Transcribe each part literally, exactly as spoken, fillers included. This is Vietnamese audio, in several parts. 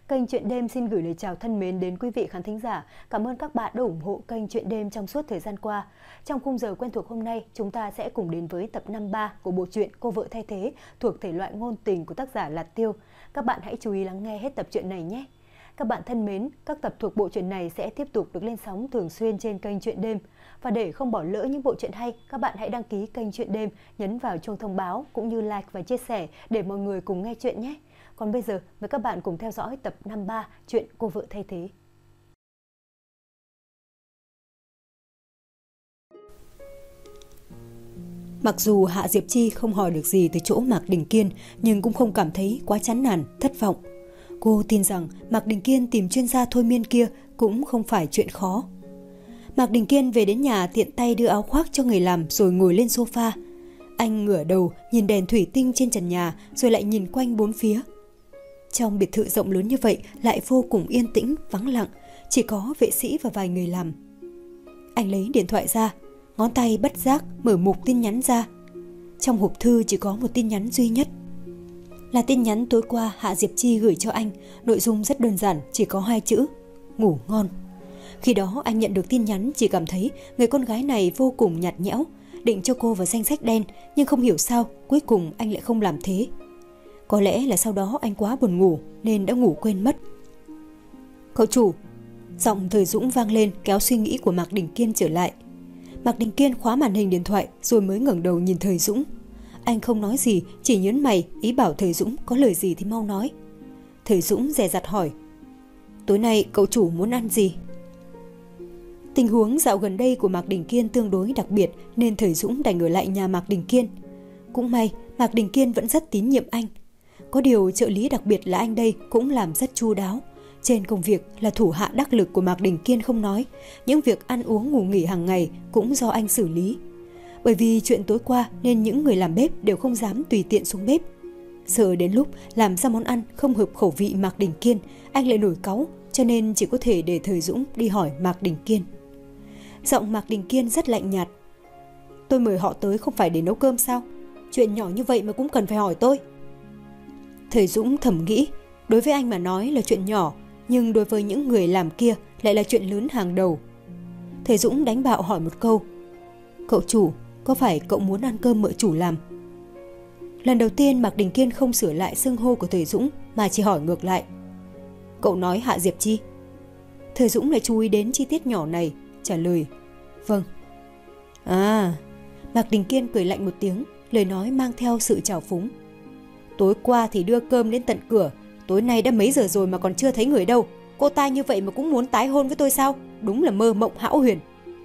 Kênh Chuyện Đêm xin gửi lời chào thân mến đến quý vị khán thính giả. Cảm ơn các bạn đã ủng hộ kênh Chuyện Đêm trong suốt thời gian qua. Trong khung giờ quen thuộc hôm nay, chúng ta sẽ cùng đến với tập năm mươi ba của bộ truyện Cô vợ thay thế thuộc thể loại ngôn tình của tác giả Lạt Tiêu. Các bạn hãy chú ý lắng nghe hết tập truyện này nhé. Các bạn thân mến, các tập thuộc bộ truyện này sẽ tiếp tục được lên sóng thường xuyên trên kênh Chuyện Đêm. Và để không bỏ lỡ những bộ truyện hay, các bạn hãy đăng ký kênh Chuyện Đêm, nhấn vào chuông thông báo cũng như like và chia sẻ để mọi người cùng nghe chuyện nhé. Còn bây giờ, mời các bạn cùng theo dõi tập năm mươi ba chuyện Cô vợ thay thế. Mặc dù Hạ Diệp Chi không hỏi được gì từ chỗ Mạc Đình Kiên, nhưng cũng không cảm thấy quá chán nản, thất vọng. Cô tin rằng Mạc Đình Kiên tìm chuyên gia thôi miên kia cũng không phải chuyện khó. Mạc Đình Kiên về đến nhà tiện tay đưa áo khoác cho người làm rồi ngồi lên sofa. Anh ngửa đầu nhìn đèn thủy tinh trên trần nhà rồi lại nhìn quanh bốn phía. Trong biệt thự rộng lớn như vậy lại vô cùng yên tĩnh, vắng lặng, chỉ có vệ sĩ và vài người làm. Anh lấy điện thoại ra, ngón tay bất giác mở mục tin nhắn ra. Trong hộp thư chỉ có một tin nhắn duy nhất. Là tin nhắn tối qua Hạ Diệp Chi gửi cho anh, nội dung rất đơn giản, chỉ có hai chữ: ngủ ngon. Khi đó anh nhận được tin nhắn chỉ cảm thấy người con gái này vô cùng nhạt nhẽo, định cho cô vào danh sách đen, nhưng không hiểu sao cuối cùng anh lại không làm thế. Có lẽ là sau đó anh quá buồn ngủ nên đã ngủ quên mất. Cậu chủ, giọng Thời Dũng vang lên kéo suy nghĩ của Mạc Đình Kiên trở lại. Mạc Đình Kiên khóa màn hình điện thoại rồi mới ngẩng đầu nhìn Thời Dũng. Anh không nói gì, chỉ nhớn mày, ý bảo Thời Dũng có lời gì thì mau nói. Thời Dũng dè dặt hỏi: tối nay cậu chủ muốn ăn gì? Tình huống dạo gần đây của Mạc Đình Kiên tương đối đặc biệt nên Thời Dũng đành ở lại nhà Mạc Đình Kiên. Cũng may Mạc Đình Kiên vẫn rất tín nhiệm anh. Có điều trợ lý đặc biệt là anh đây cũng làm rất chu đáo. Trên công việc là thủ hạ đắc lực của Mạc Đình Kiên không nói, những việc ăn uống ngủ nghỉ hàng ngày cũng do anh xử lý. Bởi vì chuyện tối qua nên những người làm bếp đều không dám tùy tiện xuống bếp. Sợ đến lúc làm ra món ăn không hợp khẩu vị Mạc Đình Kiên, anh lại nổi cáu, cho nên chỉ có thể để Thời Dũng đi hỏi Mạc Đình Kiên. Giọng Mạc Đình Kiên rất lạnh nhạt: tôi mời họ tới không phải để nấu cơm sao? Chuyện nhỏ như vậy mà cũng cần phải hỏi tôi. Thời Dũng thầm nghĩ, đối với anh mà nói là chuyện nhỏ, nhưng đối với những người làm kia lại là chuyện lớn hàng đầu. Thời Dũng đánh bạo hỏi một câu: cậu chủ, có phải cậu muốn ăn cơm mợ chủ làm? Lần đầu tiên Mạc Đình Kiên không sửa lại xưng hô của Thời Dũng mà chỉ hỏi ngược lại: cậu nói Hạ Diệp Chi? Thời Dũng lại chú ý đến chi tiết nhỏ này, trả lời: vâng. À, Mạc Đình Kiên cười lạnh một tiếng, lời nói mang theo sự trào phúng: tối qua thì đưa cơm đến tận cửa, tối nay đã mấy giờ rồi mà còn chưa thấy người đâu. Cô ta như vậy mà cũng muốn tái hôn với tôi sao? Đúng là mơ mộng hão huyền.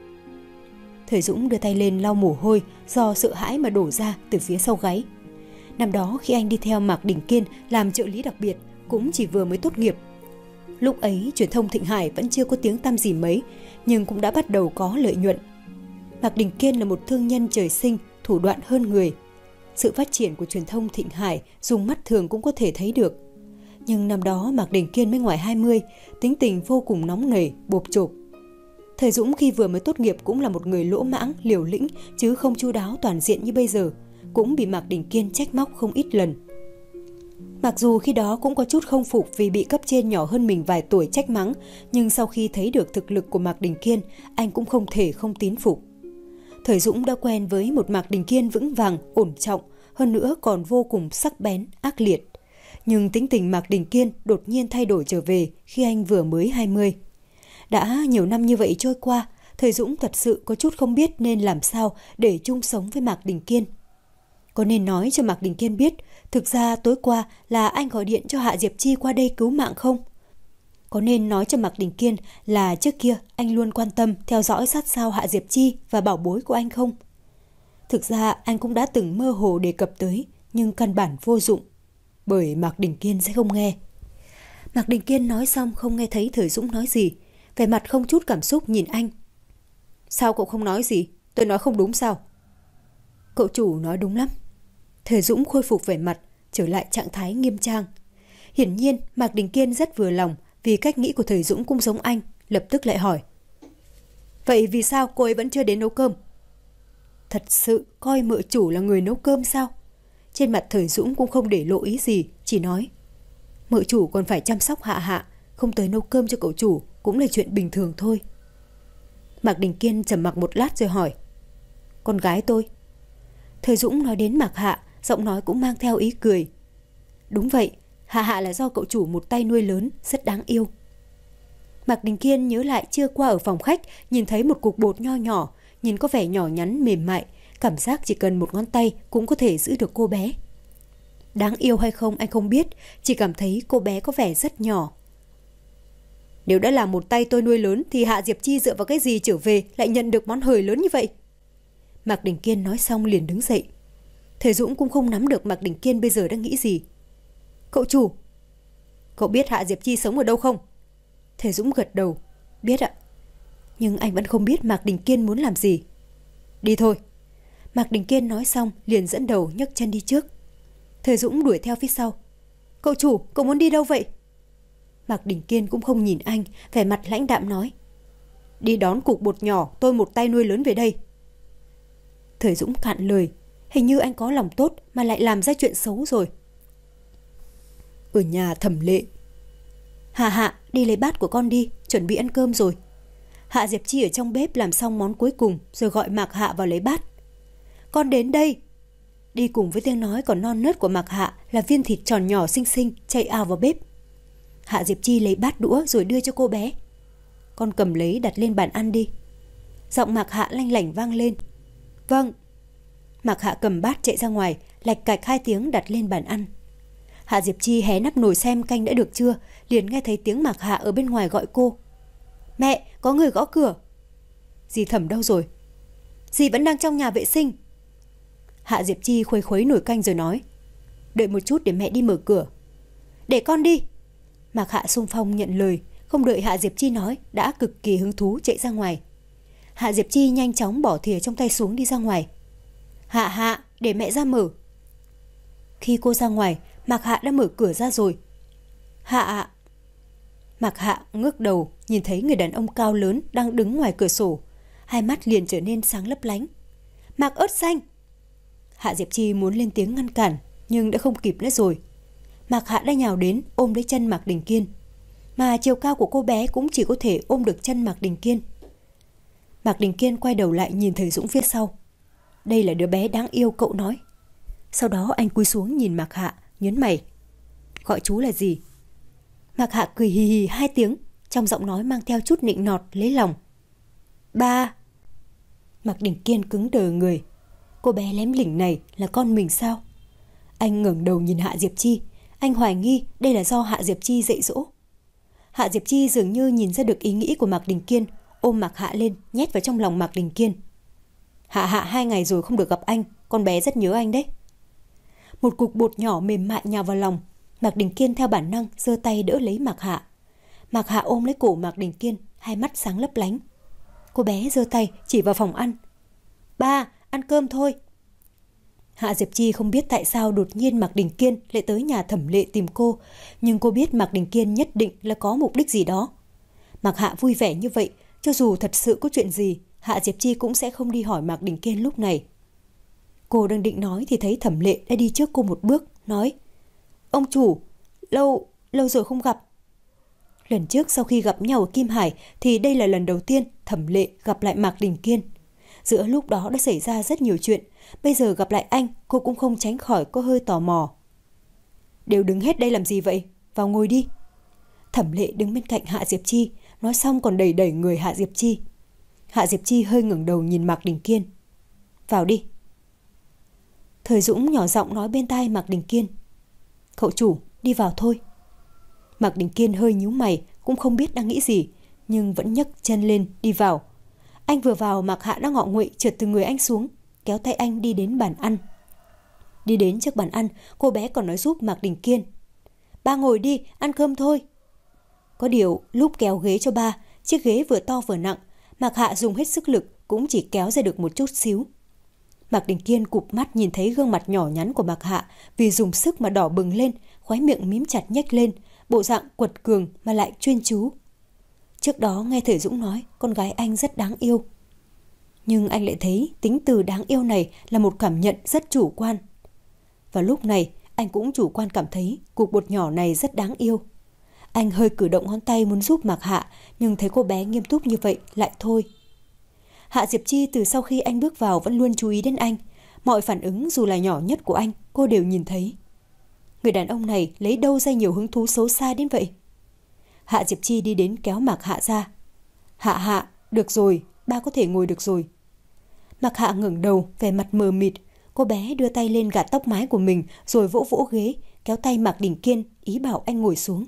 Thời Dũng đưa tay lên lau mồ hôi do sợ hãi mà đổ ra từ phía sau gáy. Năm đó khi anh đi theo Mạc Đình Kiên làm trợ lý đặc biệt cũng chỉ vừa mới tốt nghiệp. Lúc ấy truyền thông Thịnh Hải vẫn chưa có tiếng tăm gì mấy, nhưng cũng đã bắt đầu có lợi nhuận. Mạc Đình Kiên là một thương nhân trời sinh, thủ đoạn hơn người. Sự phát triển của truyền thông Thịnh Hải dùng mắt thường cũng có thể thấy được. Nhưng năm đó Mạc Đình Kiên mới ngoài hai mươi, tính tình vô cùng nóng nảy, bộp chộp. Thời Dũng khi vừa mới tốt nghiệp cũng là một người lỗ mãng, liều lĩnh, chứ không chu đáo toàn diện như bây giờ, cũng bị Mạc Đình Kiên trách móc không ít lần. Mặc dù khi đó cũng có chút không phục vì bị cấp trên nhỏ hơn mình vài tuổi trách mắng, nhưng sau khi thấy được thực lực của Mạc Đình Kiên, anh cũng không thể không tín phục. Thời Dũng đã quen với một Mạc Đình Kiên vững vàng, ổn trọng, hơn nữa còn vô cùng sắc bén, ác liệt. Nhưng tính tình Mạc Đình Kiên đột nhiên thay đổi trở về khi anh vừa mới hai mươi. Đã nhiều năm như vậy trôi qua, Thời Dũng thật sự có chút không biết nên làm sao để chung sống với Mạc Đình Kiên. Có nên nói cho Mạc Đình Kiên biết thực ra tối qua là anh gọi điện cho Hạ Diệp Chi qua đây cứu mạng không? Có nên nói cho Mạc Đình Kiên là trước kia anh luôn quan tâm theo dõi sát sao Hạ Diệp Chi và bảo bối của anh không? Thực ra anh cũng đã từng mơ hồ đề cập tới, nhưng căn bản vô dụng, bởi Mạc Đình Kiên sẽ không nghe. Mạc Đình Kiên nói xong không nghe thấy Thời Dũng nói gì, vẻ mặt không chút cảm xúc nhìn anh. Sao cậu không nói gì? Tôi nói không đúng sao? Cậu chủ nói đúng lắm. Thời Dũng khôi phục vẻ mặt, trở lại trạng thái nghiêm trang. Hiển nhiên Mạc Đình Kiên rất vừa lòng vì cách nghĩ của Thời Dũng cũng giống anh, lập tức lại hỏi: vậy vì sao cô ấy vẫn chưa đến nấu cơm? Thật sự coi mợ chủ là người nấu cơm sao? Trên mặt Thời Dũng cũng không để lộ ý gì, chỉ nói: Mợ chủ còn phải chăm sóc Hạ Hạ, không tới nấu cơm cho cậu chủ cũng là chuyện bình thường thôi. Mạc Đình Kiên trầm mặc một lát rồi hỏi, con gái tôi? Thời Dũng nói đến Mạc Hạ, giọng nói cũng mang theo ý cười. Đúng vậy, Hạ Hạ là do cậu chủ một tay nuôi lớn, rất đáng yêu. Mạc Đình Kiên nhớ lại trưa qua ở phòng khách, nhìn thấy một cục bột nho nhỏ, nhìn có vẻ nhỏ nhắn mềm mại, cảm giác chỉ cần một ngón tay cũng có thể giữ được cô bé. Đáng yêu hay không anh không biết, chỉ cảm thấy cô bé có vẻ rất nhỏ. Nếu đã là một tay tôi nuôi lớn thì Hạ Diệp Chi dựa vào cái gì trở về lại nhận được món hời lớn như vậy? Mạc Đình Kiên nói xong liền đứng dậy. Thầy Dũng cũng không nắm được Mạc Đình Kiên bây giờ đang nghĩ gì. Cậu chủ, cậu biết Hạ Diệp Chi sống ở đâu không? Thầy Dũng gật đầu. Biết ạ. Nhưng anh vẫn không biết Mạc Đình Kiên muốn làm gì. Đi thôi. Mạc Đình Kiên nói xong liền dẫn đầu nhấc chân đi trước. Thầy Dũng đuổi theo phía sau. Cậu chủ, cậu muốn đi đâu vậy? Mạc Đình Kiên cũng không nhìn anh, vẻ mặt lãnh đạm nói, đi đón cục bột nhỏ tôi một tay nuôi lớn về đây. Thầy Dũng cạn lời, hình như anh có lòng tốt mà lại làm ra chuyện xấu rồi. Ở nhà Thẩm Lệ. Hạ Hạ, đi lấy bát của con đi, chuẩn bị ăn cơm rồi. Hạ Diệp Chi ở trong bếp làm xong món cuối cùng rồi gọi Mạc Hạ vào lấy bát. Con đến đây. Đi cùng với tiếng nói còn non nớt của Mạc Hạ là viên thịt tròn nhỏ xinh xinh chạy ào vào bếp. Hạ Diệp Chi lấy bát đũa rồi đưa cho cô bé. Con cầm lấy đặt lên bàn ăn đi. Giọng Mạc Hạ lanh lảnh vang lên. Vâng. Mạc Hạ cầm bát chạy ra ngoài, lạch cạch hai tiếng đặt lên bàn ăn. Hạ Diệp Chi hé nắp nồi xem canh đã được chưa, liền nghe thấy tiếng Mạc Hạ ở bên ngoài gọi cô. Mẹ, có người gõ cửa. Dì Thẩm đâu rồi? Dì vẫn đang trong nhà vệ sinh. Hạ Diệp Chi khuấy khuấy nồi canh rồi nói, đợi một chút để mẹ đi mở cửa. Để con đi. Mạc Hạ xung phong nhận lời, không đợi Hạ Diệp Chi nói đã cực kỳ hứng thú chạy ra ngoài. Hạ Diệp Chi nhanh chóng bỏ thìa trong tay xuống đi ra ngoài. Hạ Hạ, để mẹ ra mở. Khi cô ra ngoài, Mạc Hạ đã mở cửa ra rồi. Hạ Hạ. Mạc Hạ ngước đầu nhìn thấy người đàn ông cao lớn đang đứng ngoài cửa sổ, hai mắt liền trở nên sáng lấp lánh. Mạc Ớt Xanh. Hạ Diệp Chi muốn lên tiếng ngăn cản nhưng đã không kịp nữa rồi. Mạc Hạ đã nhào đến ôm lấy chân Mạc Đình Kiên, mà chiều cao của cô bé cũng chỉ có thể ôm được chân Mạc Đình Kiên. Mạc Đình Kiên quay đầu lại nhìn thầy Dũng phía sau. Đây là đứa bé đáng yêu cậu nói. Sau đó anh cúi xuống nhìn Mạc Hạ, nhớn mày. Gọi chú là gì? Mạc Hạ cười hì hì hai tiếng, trong giọng nói mang theo chút nịnh nọt lấy lòng. Ba. Mạc Đình Kiên cứng đờ người. Cô bé lém lỉnh này là con mình sao? Anh ngẩng đầu nhìn Hạ Diệp Chi. Anh hoài nghi đây là do Hạ Diệp Chi dạy dỗ. Hạ Diệp Chi dường như nhìn ra được ý nghĩ của Mạc Đình Kiên, ôm Mạc Hạ lên nhét vào trong lòng Mạc Đình Kiên. Hạ Hạ hai ngày rồi không được gặp anh, con bé rất nhớ anh đấy. Một cục bột nhỏ mềm mại nhào vào lòng. Mạc Đình Kiên theo bản năng giơ tay đỡ lấy Mạc Hạ. Mạc Hạ ôm lấy cổ Mạc Đình Kiên, hai mắt sáng lấp lánh. Cô bé giơ tay chỉ vào phòng ăn. Ba, ăn cơm thôi. Hạ Diệp Chi không biết tại sao đột nhiên Mạc Đình Kiên lại tới nhà Thẩm Lệ tìm cô, nhưng cô biết Mạc Đình Kiên nhất định là có mục đích gì đó. Mạc Hạ vui vẻ như vậy, cho dù thật sự có chuyện gì, Hạ Diệp Chi cũng sẽ không đi hỏi Mạc Đình Kiên lúc này. Cô đang định nói thì thấy Thẩm Lệ đã đi trước cô một bước, nói: Ông chủ, lâu, lâu rồi không gặp. Lần trước sau khi gặp nhau ở Kim Hải thì đây là lần đầu tiên Thẩm Lệ gặp lại Mạc Đình Kiên. Giữa lúc đó đã xảy ra rất nhiều chuyện, bây giờ gặp lại anh, cô cũng không tránh khỏi có hơi tò mò. Đều đứng hết đây làm gì vậy? Vào ngồi đi. Thẩm Lệ đứng bên cạnh Hạ Diệp Chi, nói xong còn đẩy đẩy người Hạ Diệp Chi. Hạ Diệp Chi hơi ngẩng đầu nhìn Mạc Đình Kiên. Vào đi. Thời Dũng nhỏ giọng nói bên tai Mạc Đình Kiên. Cậu chủ, đi vào thôi. Mạc Đình Kiên hơi nhíu mày, cũng không biết đang nghĩ gì, nhưng vẫn nhấc chân lên đi vào. Anh vừa vào, Mạc Hạ đã ngọ nguậy trượt từ người anh xuống, kéo tay anh đi đến bàn ăn. Đi đến trước bàn ăn, cô bé còn nói giúp Mạc Đình Kiên. Ba ngồi đi, ăn cơm thôi. Có điều, lúc kéo ghế cho ba, chiếc ghế vừa to vừa nặng, Mạc Hạ dùng hết sức lực cũng chỉ kéo ra được một chút xíu. Mạc Đình Kiên cụp mắt nhìn thấy gương mặt nhỏ nhắn của Mạc Hạ vì dùng sức mà đỏ bừng lên, khóe miệng mím chặt nhếch lên, bộ dạng quật cường mà lại chuyên chú. Trước đó nghe Thời Dũng nói con gái anh rất đáng yêu, nhưng anh lại thấy tính từ đáng yêu này là một cảm nhận rất chủ quan. Và lúc này anh cũng chủ quan cảm thấy cục bột nhỏ này rất đáng yêu. Anh hơi cử động ngón tay muốn giúp Mạc Hạ, nhưng thấy cô bé nghiêm túc như vậy lại thôi. Hạ Diệp Chi từ sau khi anh bước vào vẫn luôn chú ý đến anh. Mọi phản ứng dù là nhỏ nhất của anh, cô đều nhìn thấy. Người đàn ông này lấy đâu ra nhiều hứng thú xấu xa đến vậy? Hạ Diệp Chi đi đến kéo Mạc Hạ ra. Hạ Hạ, được rồi, ba có thể ngồi được rồi. Mạc Hạ ngẩng đầu, vẻ mặt mờ mịt. Cô bé đưa tay lên gạt tóc mái của mình rồi vỗ vỗ ghế, kéo tay Mạc Đình Kiên, ý bảo anh ngồi xuống.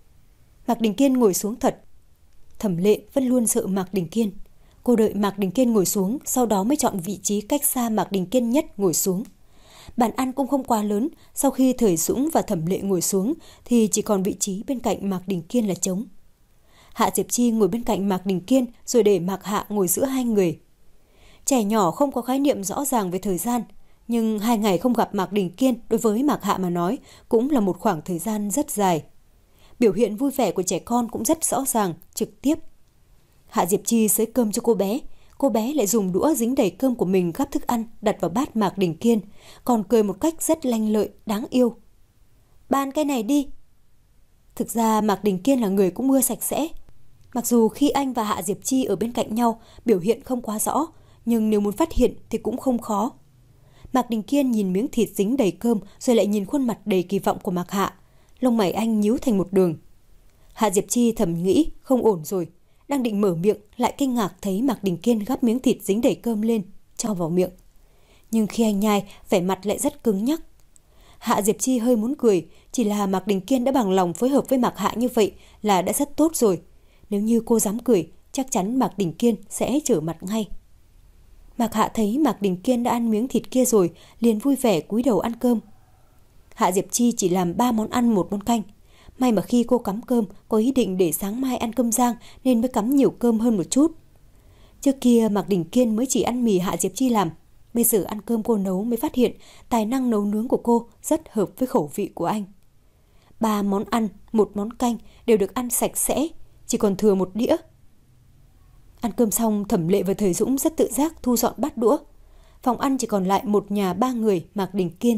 Mạc Đình Kiên ngồi xuống thật. Thẩm Lệ vẫn luôn sợ Mạc Đình Kiên. Cô đợi Mạc Đình Kiên ngồi xuống, sau đó mới chọn vị trí cách xa Mạc Đình Kiên nhất ngồi xuống. Bàn ăn cũng không quá lớn, sau khi Thời Dũng và Thẩm Lệ ngồi xuống thì chỉ còn vị trí bên cạnh Mạc Đình Kiên là trống. Hạ Diệp Chi ngồi bên cạnh Mạc Đình Kiên rồi để Mạc Hạ ngồi giữa hai người. Trẻ nhỏ không có khái niệm rõ ràng về thời gian, nhưng hai ngày không gặp Mạc Đình Kiên đối với Mạc Hạ mà nói cũng là một khoảng thời gian rất dài. Biểu hiện vui vẻ của trẻ con cũng rất rõ ràng, trực tiếp. Hạ Diệp Chi xới cơm cho cô bé, cô bé lại dùng đũa dính đầy cơm của mình gắp thức ăn đặt vào bát Mạc Đình Kiên, còn cười một cách rất lanh lợi, đáng yêu. Ban cái này đi. Thực ra Mạc Đình Kiên là người cũng ưa sạch sẽ. Mặc dù khi anh và Hạ Diệp Chi ở bên cạnh nhau biểu hiện không quá rõ, nhưng nếu muốn phát hiện thì cũng không khó. Mạc Đình Kiên nhìn miếng thịt dính đầy cơm rồi lại nhìn khuôn mặt đầy kỳ vọng của Mạc Hạ. Lông mày anh nhíu thành một đường. Hạ Diệp Chi thầm nghĩ không ổn rồi. Đang định mở miệng lại kinh ngạc thấy Mạc Đình Kiên gắp miếng thịt dính đầy cơm lên, cho vào miệng. Nhưng khi anh nhai, vẻ mặt lại rất cứng nhắc. Hạ Diệp Chi hơi muốn cười, chỉ là Mạc Đình Kiên đã bằng lòng phối hợp với Mạc Hạ như vậy là đã rất tốt rồi. Nếu như cô dám cười, chắc chắn Mạc Đình Kiên sẽ trở mặt ngay. Mạc Hạ thấy Mạc Đình Kiên đã ăn miếng thịt kia rồi, liền vui vẻ cúi đầu ăn cơm. Hạ Diệp Chi chỉ làm ba món ăn một món canh. May mà khi cô cắm cơm có ý định để sáng mai ăn cơm rang nên mới cắm nhiều cơm hơn một chút. Trước kia Mạc Đình Kiên mới chỉ ăn mì Hạ Diệp Chi làm. Bây giờ ăn cơm cô nấu mới phát hiện tài năng nấu nướng của cô rất hợp với khẩu vị của anh. Ba món ăn, một món canh đều được ăn sạch sẽ, chỉ còn thừa một đĩa. Ăn cơm xong, Thẩm Lệ và Thời Dũng rất tự giác thu dọn bát đũa. Phòng ăn chỉ còn lại một nhà ba người Mạc Đình Kiên.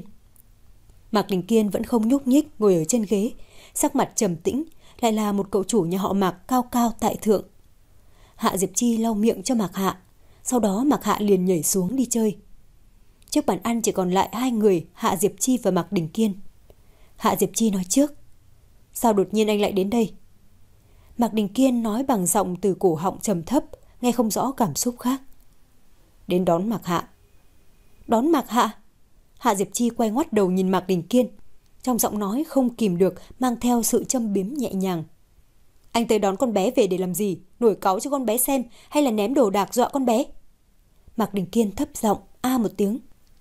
Mạc Đình Kiên vẫn không nhúc nhích ngồi ở trên ghế, sắc mặt trầm tĩnh, lại là một cậu chủ nhà họ Mạc cao cao tại thượng. Hạ Diệp Chi lau miệng cho Mạc Hạ, sau đó Mạc Hạ liền nhảy xuống đi chơi. Trước bàn ăn chỉ còn lại hai người, Hạ Diệp Chi và Mạc Đình Kiên. Hạ Diệp Chi nói trước. Sao đột nhiên anh lại đến đây? Mạc Đình Kiên nói bằng giọng từ cổ họng trầm thấp, nghe không rõ cảm xúc khác. Đến đón Mạc Hạ. Đón Mạc Hạ? Hạ Diệp Chi quay ngoắt đầu nhìn Mạc Đình Kiên. Trong giọng nói không kìm được, mang theo sự châm biếm nhẹ nhàng. Anh tới đón con bé về để làm gì? Nổi cáu cho con bé xem hay là ném đồ đạc dọa con bé? Mạc Đình Kiên thấp giọng, a một tiếng.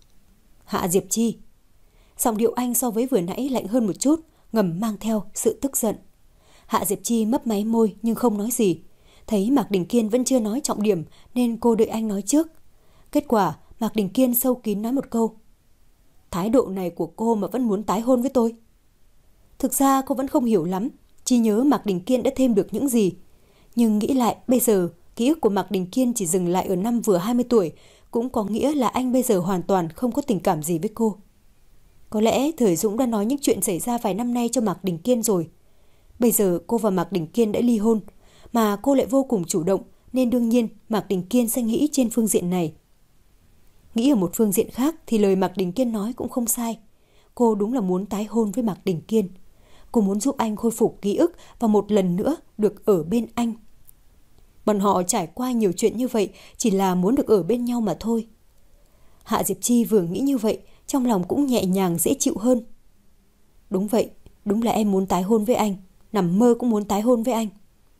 Hạ Diệp Chi. Giọng điệu anh so với vừa nãy lạnh hơn một chút, ngầm mang theo sự tức giận. Hạ Diệp Chi mấp máy môi nhưng không nói gì. Thấy Mạc Đình Kiên vẫn chưa nói trọng điểm nên cô đợi anh nói trước. Kết quả Mạc Đình Kiên sâu kín nói một câu. Thái độ này của cô mà vẫn muốn tái hôn với tôi. Thực ra cô vẫn không hiểu lắm, chỉ nhớ Mạc Đình Kiên đã thêm được những gì. Nhưng nghĩ lại bây giờ, ký ức của Mạc Đình Kiên chỉ dừng lại ở năm vừa hai mươi tuổi, cũng có nghĩa là anh bây giờ hoàn toàn không có tình cảm gì với cô. Có lẽ Thời Dũng đã nói những chuyện xảy ra vài năm nay cho Mạc Đình Kiên rồi. Bây giờ cô và Mạc Đình Kiên đã ly hôn, mà cô lại vô cùng chủ động, nên đương nhiên Mạc Đình Kiên sẽ nghĩ trên phương diện này. Nghĩ ở một phương diện khác thì lời Mạc Đình Kiên nói cũng không sai. Cô đúng là muốn tái hôn với Mạc Đình Kiên. Cô muốn giúp anh khôi phục ký ức và một lần nữa được ở bên anh. Bọn họ trải qua nhiều chuyện như vậy chỉ là muốn được ở bên nhau mà thôi. Hạ Diệp Chi vừa nghĩ như vậy, trong lòng cũng nhẹ nhàng dễ chịu hơn. Đúng vậy, đúng là em muốn tái hôn với anh, nằm mơ cũng muốn tái hôn với anh.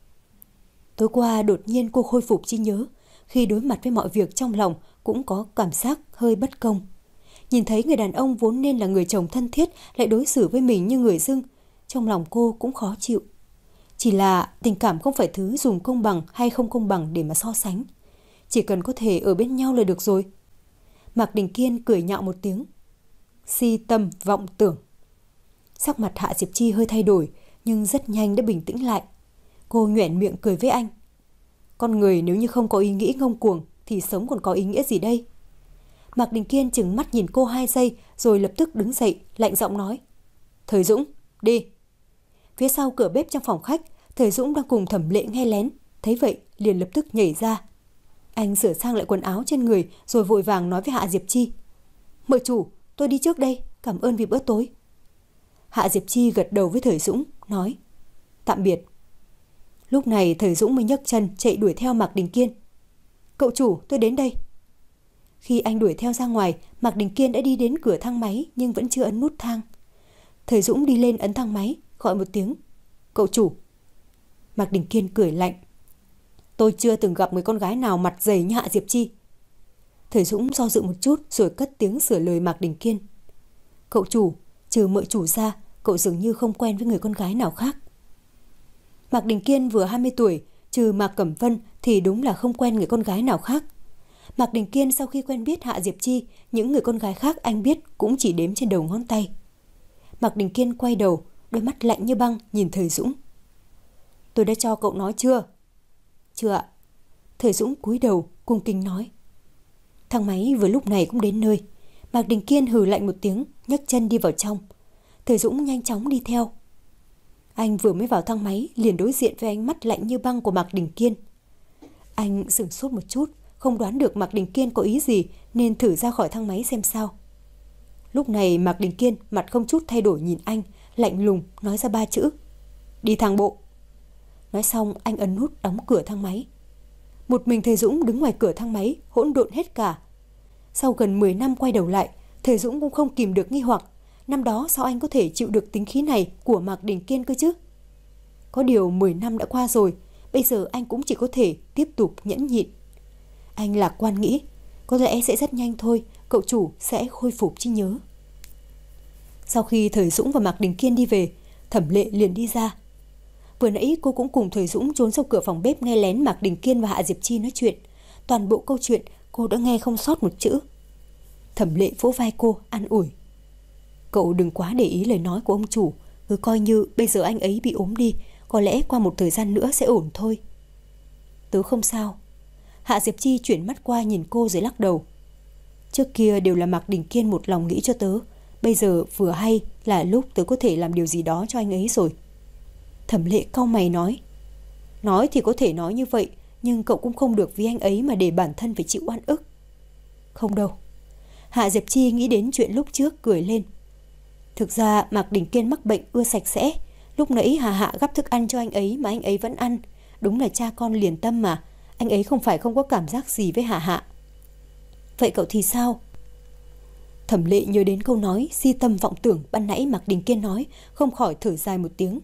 Tối qua đột nhiên cô khôi phục trí nhớ, khi đối mặt với mọi việc trong lòng cũng có cảm giác hơi bất công. Nhìn thấy người đàn ông vốn nên là người chồng thân thiết lại đối xử với mình như người dưng, trong lòng cô cũng khó chịu. Chỉ là tình cảm không phải thứ dùng công bằng hay không công bằng để mà so sánh. Chỉ cần có thể ở bên nhau là được rồi. Mạc Đình Kiên cười nhạo một tiếng. Si tâm vọng tưởng. Sắc mặt Hạ Diệp Chi hơi thay đổi, nhưng rất nhanh đã bình tĩnh lại. Cô nhoẻn miệng cười với anh. Con người nếu như không có ý nghĩ ngông cuồng thì sống còn có ý nghĩa gì đây? Mạc Đình Kiên trừng mắt nhìn cô hai giây rồi lập tức đứng dậy, lạnh giọng nói. Thời Dũng, đi. Phía sau cửa bếp trong phòng khách, Thời Dũng đang cùng Thẩm Lệ nghe lén. Thấy vậy, liền lập tức nhảy ra. Anh sửa sang lại quần áo trên người rồi vội vàng nói với Hạ Diệp Chi. Mợ chủ, tôi đi trước đây, cảm ơn vì bữa tối. Hạ Diệp Chi gật đầu với Thời Dũng, nói. Tạm biệt. Lúc này Thời Dũng mới nhấc chân chạy đuổi theo Mạc Đình Kiên. Cậu chủ, tôi đến đây. Khi anh đuổi theo ra ngoài, Mạc Đình Kiên đã đi đến cửa thang máy nhưng vẫn chưa ấn nút thang. Thời Dũng đi lên ấn thang máy, gọi một tiếng. Cậu chủ. Mạc Đình Kiên cười lạnh. Tôi chưa từng gặp người con gái nào mặt dày như Hạ Diệp Chi. Thời Dũng do dự một chút rồi cất tiếng sửa lời Mạc Đình Kiên. Cậu chủ, trừ mợ chủ ra, cậu dường như không quen với người con gái nào khác. Mạc Đình Kiên vừa hai mươi tuổi, trừ Mạc Cẩm Vân thì đúng là không quen người con gái nào khác. Mạc Đình Kiên sau khi quen biết Hạ Diệp Chi, những người con gái khác anh biết cũng chỉ đếm trên đầu ngón tay. Mạc Đình Kiên quay đầu, đôi mắt lạnh như băng nhìn Thời Dũng. Tôi đã cho cậu nói chưa? Chưa ạ. Thời Dũng cúi đầu, cung kính nói. Thang máy vừa lúc này cũng đến nơi. Mạc Đình Kiên hừ lạnh một tiếng, nhấc chân đi vào trong. Thời Dũng nhanh chóng đi theo. Anh vừa mới vào thang máy liền đối diện với ánh mắt lạnh như băng của Mạc Đình Kiên. Anh sửng sốt một chút, không đoán được Mạc Đình Kiên có ý gì nên thử ra khỏi thang máy xem sao. Lúc này Mạc Đình Kiên mặt không chút thay đổi nhìn anh, lạnh lùng nói ra ba chữ. Đi thang bộ. Nói xong anh ấn nút đóng cửa thang máy. Một mình Thời Dũng đứng ngoài cửa thang máy, hỗn độn hết cả. Sau gần mười năm quay đầu lại, Thời Dũng cũng không kìm được nghi hoặc. Năm đó sao anh có thể chịu được tính khí này của Mạc Đình Kiên cơ chứ? Có điều mười năm đã qua rồi, bây giờ anh cũng chỉ có thể tiếp tục nhẫn nhịn. Anh lạc quan nghĩ, có lẽ sẽ rất nhanh thôi, cậu chủ sẽ khôi phục trí nhớ. Sau khi Thời Dũng và Mạc Đình Kiên đi về, Thẩm Lệ liền đi ra. Vừa nãy cô cũng cùng Thời Dũng trốn sau cửa phòng bếp nghe lén Mạc Đình Kiên và Hạ Diệp Chi nói chuyện. Toàn bộ câu chuyện cô đã nghe không sót một chữ. Thẩm Lệ vỗ vai cô an ủi. Cậu đừng quá để ý lời nói của ông chủ, cứ coi như bây giờ anh ấy bị ốm đi, có lẽ qua một thời gian nữa sẽ ổn thôi. Tớ không sao. Hạ Diệp Chi chuyển mắt qua nhìn cô rồi lắc đầu. Trước kia đều là Mạc Đình Kiên một lòng nghĩ cho tớ, bây giờ vừa hay là lúc tớ có thể làm điều gì đó cho anh ấy rồi. Thẩm Lệ cau mày nói. Nói thì có thể nói như vậy, nhưng cậu cũng không được vì anh ấy mà để bản thân phải chịu oan ức. Không đâu. Hạ Diệp Chi nghĩ đến chuyện lúc trước cười lên. Thực ra Mạc Đình Kiên mắc bệnh ưa sạch sẽ. Lúc nãy Hà Hạ gắp thức ăn cho anh ấy mà anh ấy vẫn ăn. Đúng là cha con liền tâm mà. Anh ấy không phải không có cảm giác gì với Hà Hạ. Vậy cậu thì sao? Thẩm Lệ nhớ đến câu nói si tâm vọng tưởng ban nãy Mạc Đình Kiên nói, không khỏi thở dài một tiếng.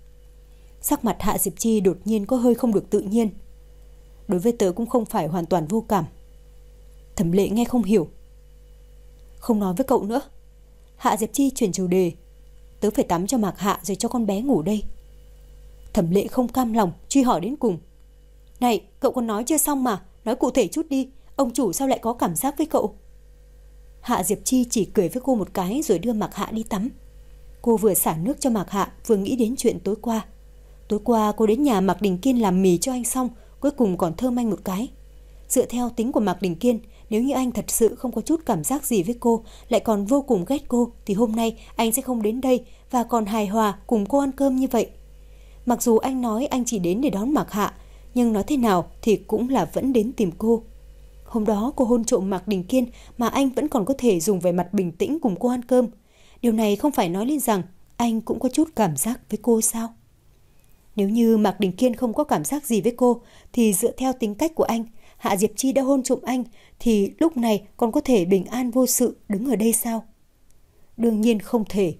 Sắc mặt Hạ Diệp Chi đột nhiên có hơi không được tự nhiên. Đối với tớ cũng không phải hoàn toàn vô cảm. Thẩm Lệ nghe không hiểu. Không nói với cậu nữa. Hạ Diệp Chi chuyển chủ đề. Tớ phải tắm cho Mạc Hạ rồi cho con bé ngủ đây. Thẩm Lệ không cam lòng truy hỏi đến cùng. Này, cậu còn nói chưa xong mà, nói cụ thể chút đi. Ông chủ sao lại có cảm giác với cậu? Hạ Diệp Chi chỉ cười với cô một cái rồi đưa Mạc Hạ đi tắm. Cô vừa xả nước cho Mạc Hạ, vừa nghĩ đến chuyện tối qua. Tối qua cô đến nhà Mạc Đình Kiên làm mì cho anh xong, cuối cùng còn thơm anh một cái. Dựa theo tính của Mạc Đình Kiên, nếu như anh thật sự không có chút cảm giác gì với cô, lại còn vô cùng ghét cô, thì hôm nay anh sẽ không đến đây và còn hài hòa cùng cô ăn cơm như vậy. Mặc dù anh nói anh chỉ đến để đón Mạc Hạ, nhưng nói thế nào thì cũng là vẫn đến tìm cô. Hôm đó cô hôn trộm Mạc Đình Kiên mà anh vẫn còn có thể dùng vẻ mặt bình tĩnh cùng cô ăn cơm. Điều này không phải nói lên rằng anh cũng có chút cảm giác với cô sao? Nếu như Mạc Đình Kiên không có cảm giác gì với cô, thì dựa theo tính cách của anh, Hạ Diệp Chi đã hôn trộm anh, thì lúc này còn có thể bình an vô sự đứng ở đây sao? Đương nhiên không thể.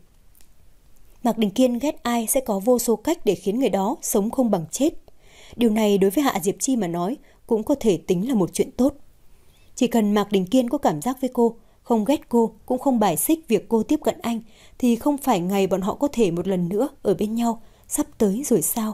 Mạc Đình Kiên ghét ai sẽ có vô số cách để khiến người đó sống không bằng chết. Điều này đối với Hạ Diệp Chi mà nói cũng có thể tính là một chuyện tốt. Chỉ cần Mạc Đình Kiên có cảm giác với cô, không ghét cô, cũng không bài xích việc cô tiếp cận anh, thì không phải ngày bọn họ có thể một lần nữa ở bên nhau, sắp tới rồi sao?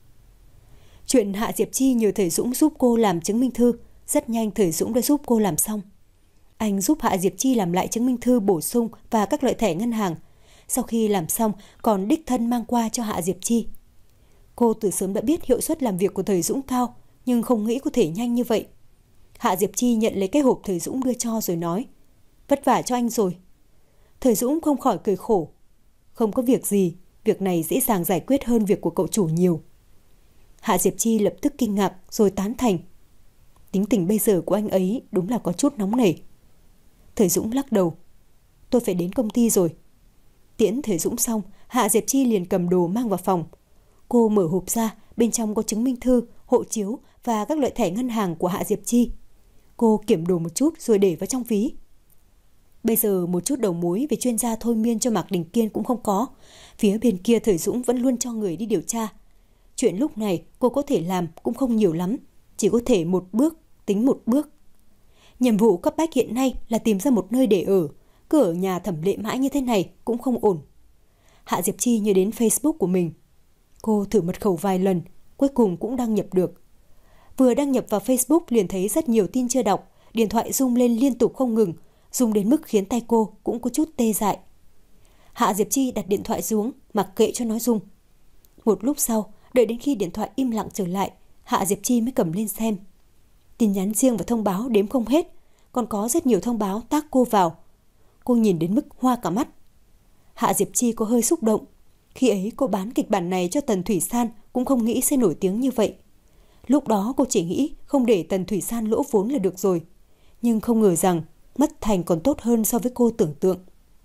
Chuyện Hạ Diệp Chi nhờ thầy Dũng giúp cô làm chứng minh thư, rất nhanh thầy Dũng đã giúp cô làm xong. Anh giúp Hạ Diệp Chi làm lại chứng minh thư bổ sung và các loại thẻ ngân hàng. Sau khi làm xong, còn đích thân mang qua cho Hạ Diệp Chi. Cô từ sớm đã biết hiệu suất làm việc của thầy Dũng cao, nhưng không nghĩ có thể nhanh như vậy. Hạ Diệp Chi nhận lấy cái hộp thầy Dũng đưa cho rồi nói. vất vả cho anh rồi. Thời Dũng không khỏi cười khổ. Không có việc gì, việc này dễ dàng giải quyết hơn việc của cậu chủ nhiều. Hạ Diệp Chi lập tức kinh ngạc rồi tán thành. Tính tình bây giờ của anh ấy đúng là có chút nóng nảy. Thời Dũng lắc đầu. Tôi phải đến công ty rồi. Tiễn Thời Dũng xong, Hạ Diệp Chi liền cầm đồ mang vào phòng. Cô mở hộp ra, bên trong có chứng minh thư, hộ chiếu và các loại thẻ ngân hàng của Hạ Diệp Chi. Cô kiểm đồ một chút rồi để vào trong ví. Bây giờ một chút đầu mối về chuyên gia thôi miên cho Mạc Đình Kiên cũng không có. Phía bên kia Thời Dũng vẫn luôn cho người đi điều tra. Chuyện lúc này cô có thể làm cũng không nhiều lắm, chỉ có thể một bước, tính một bước. Nhiệm vụ cấp bách hiện nay là tìm ra một nơi để ở. Cứ ở nhà Thẩm Lệ mãi như thế này cũng không ổn. Hạ Diệp Chi nhớ đến Facebook của mình. Cô thử mật khẩu vài lần, cuối cùng cũng đăng nhập được. Vừa đăng nhập vào Facebook liền thấy rất nhiều tin chưa đọc, điện thoại rung lên liên tục không ngừng, rung đến mức khiến tay cô cũng có chút tê dại. Hạ Diệp Chi đặt điện thoại xuống, mặc kệ cho nó rung. Một lúc sau, đợi đến khi điện thoại im lặng trở lại, Hạ Diệp Chi mới cầm lên xem. Tin nhắn riêng và thông báo đếm không hết, còn có rất nhiều thông báo tag cô vào. Cô nhìn đến mức hoa cả mắt. Hạ Diệp Chi có hơi xúc động. Khi ấy cô bán kịch bản này cho Tần Thủy San cũng không nghĩ sẽ nổi tiếng như vậy. Lúc đó cô chỉ nghĩ không để Tần Thủy San lỗ vốn là được rồi. Nhưng không ngờ rằng mất thành còn tốt hơn so với cô tưởng tượng.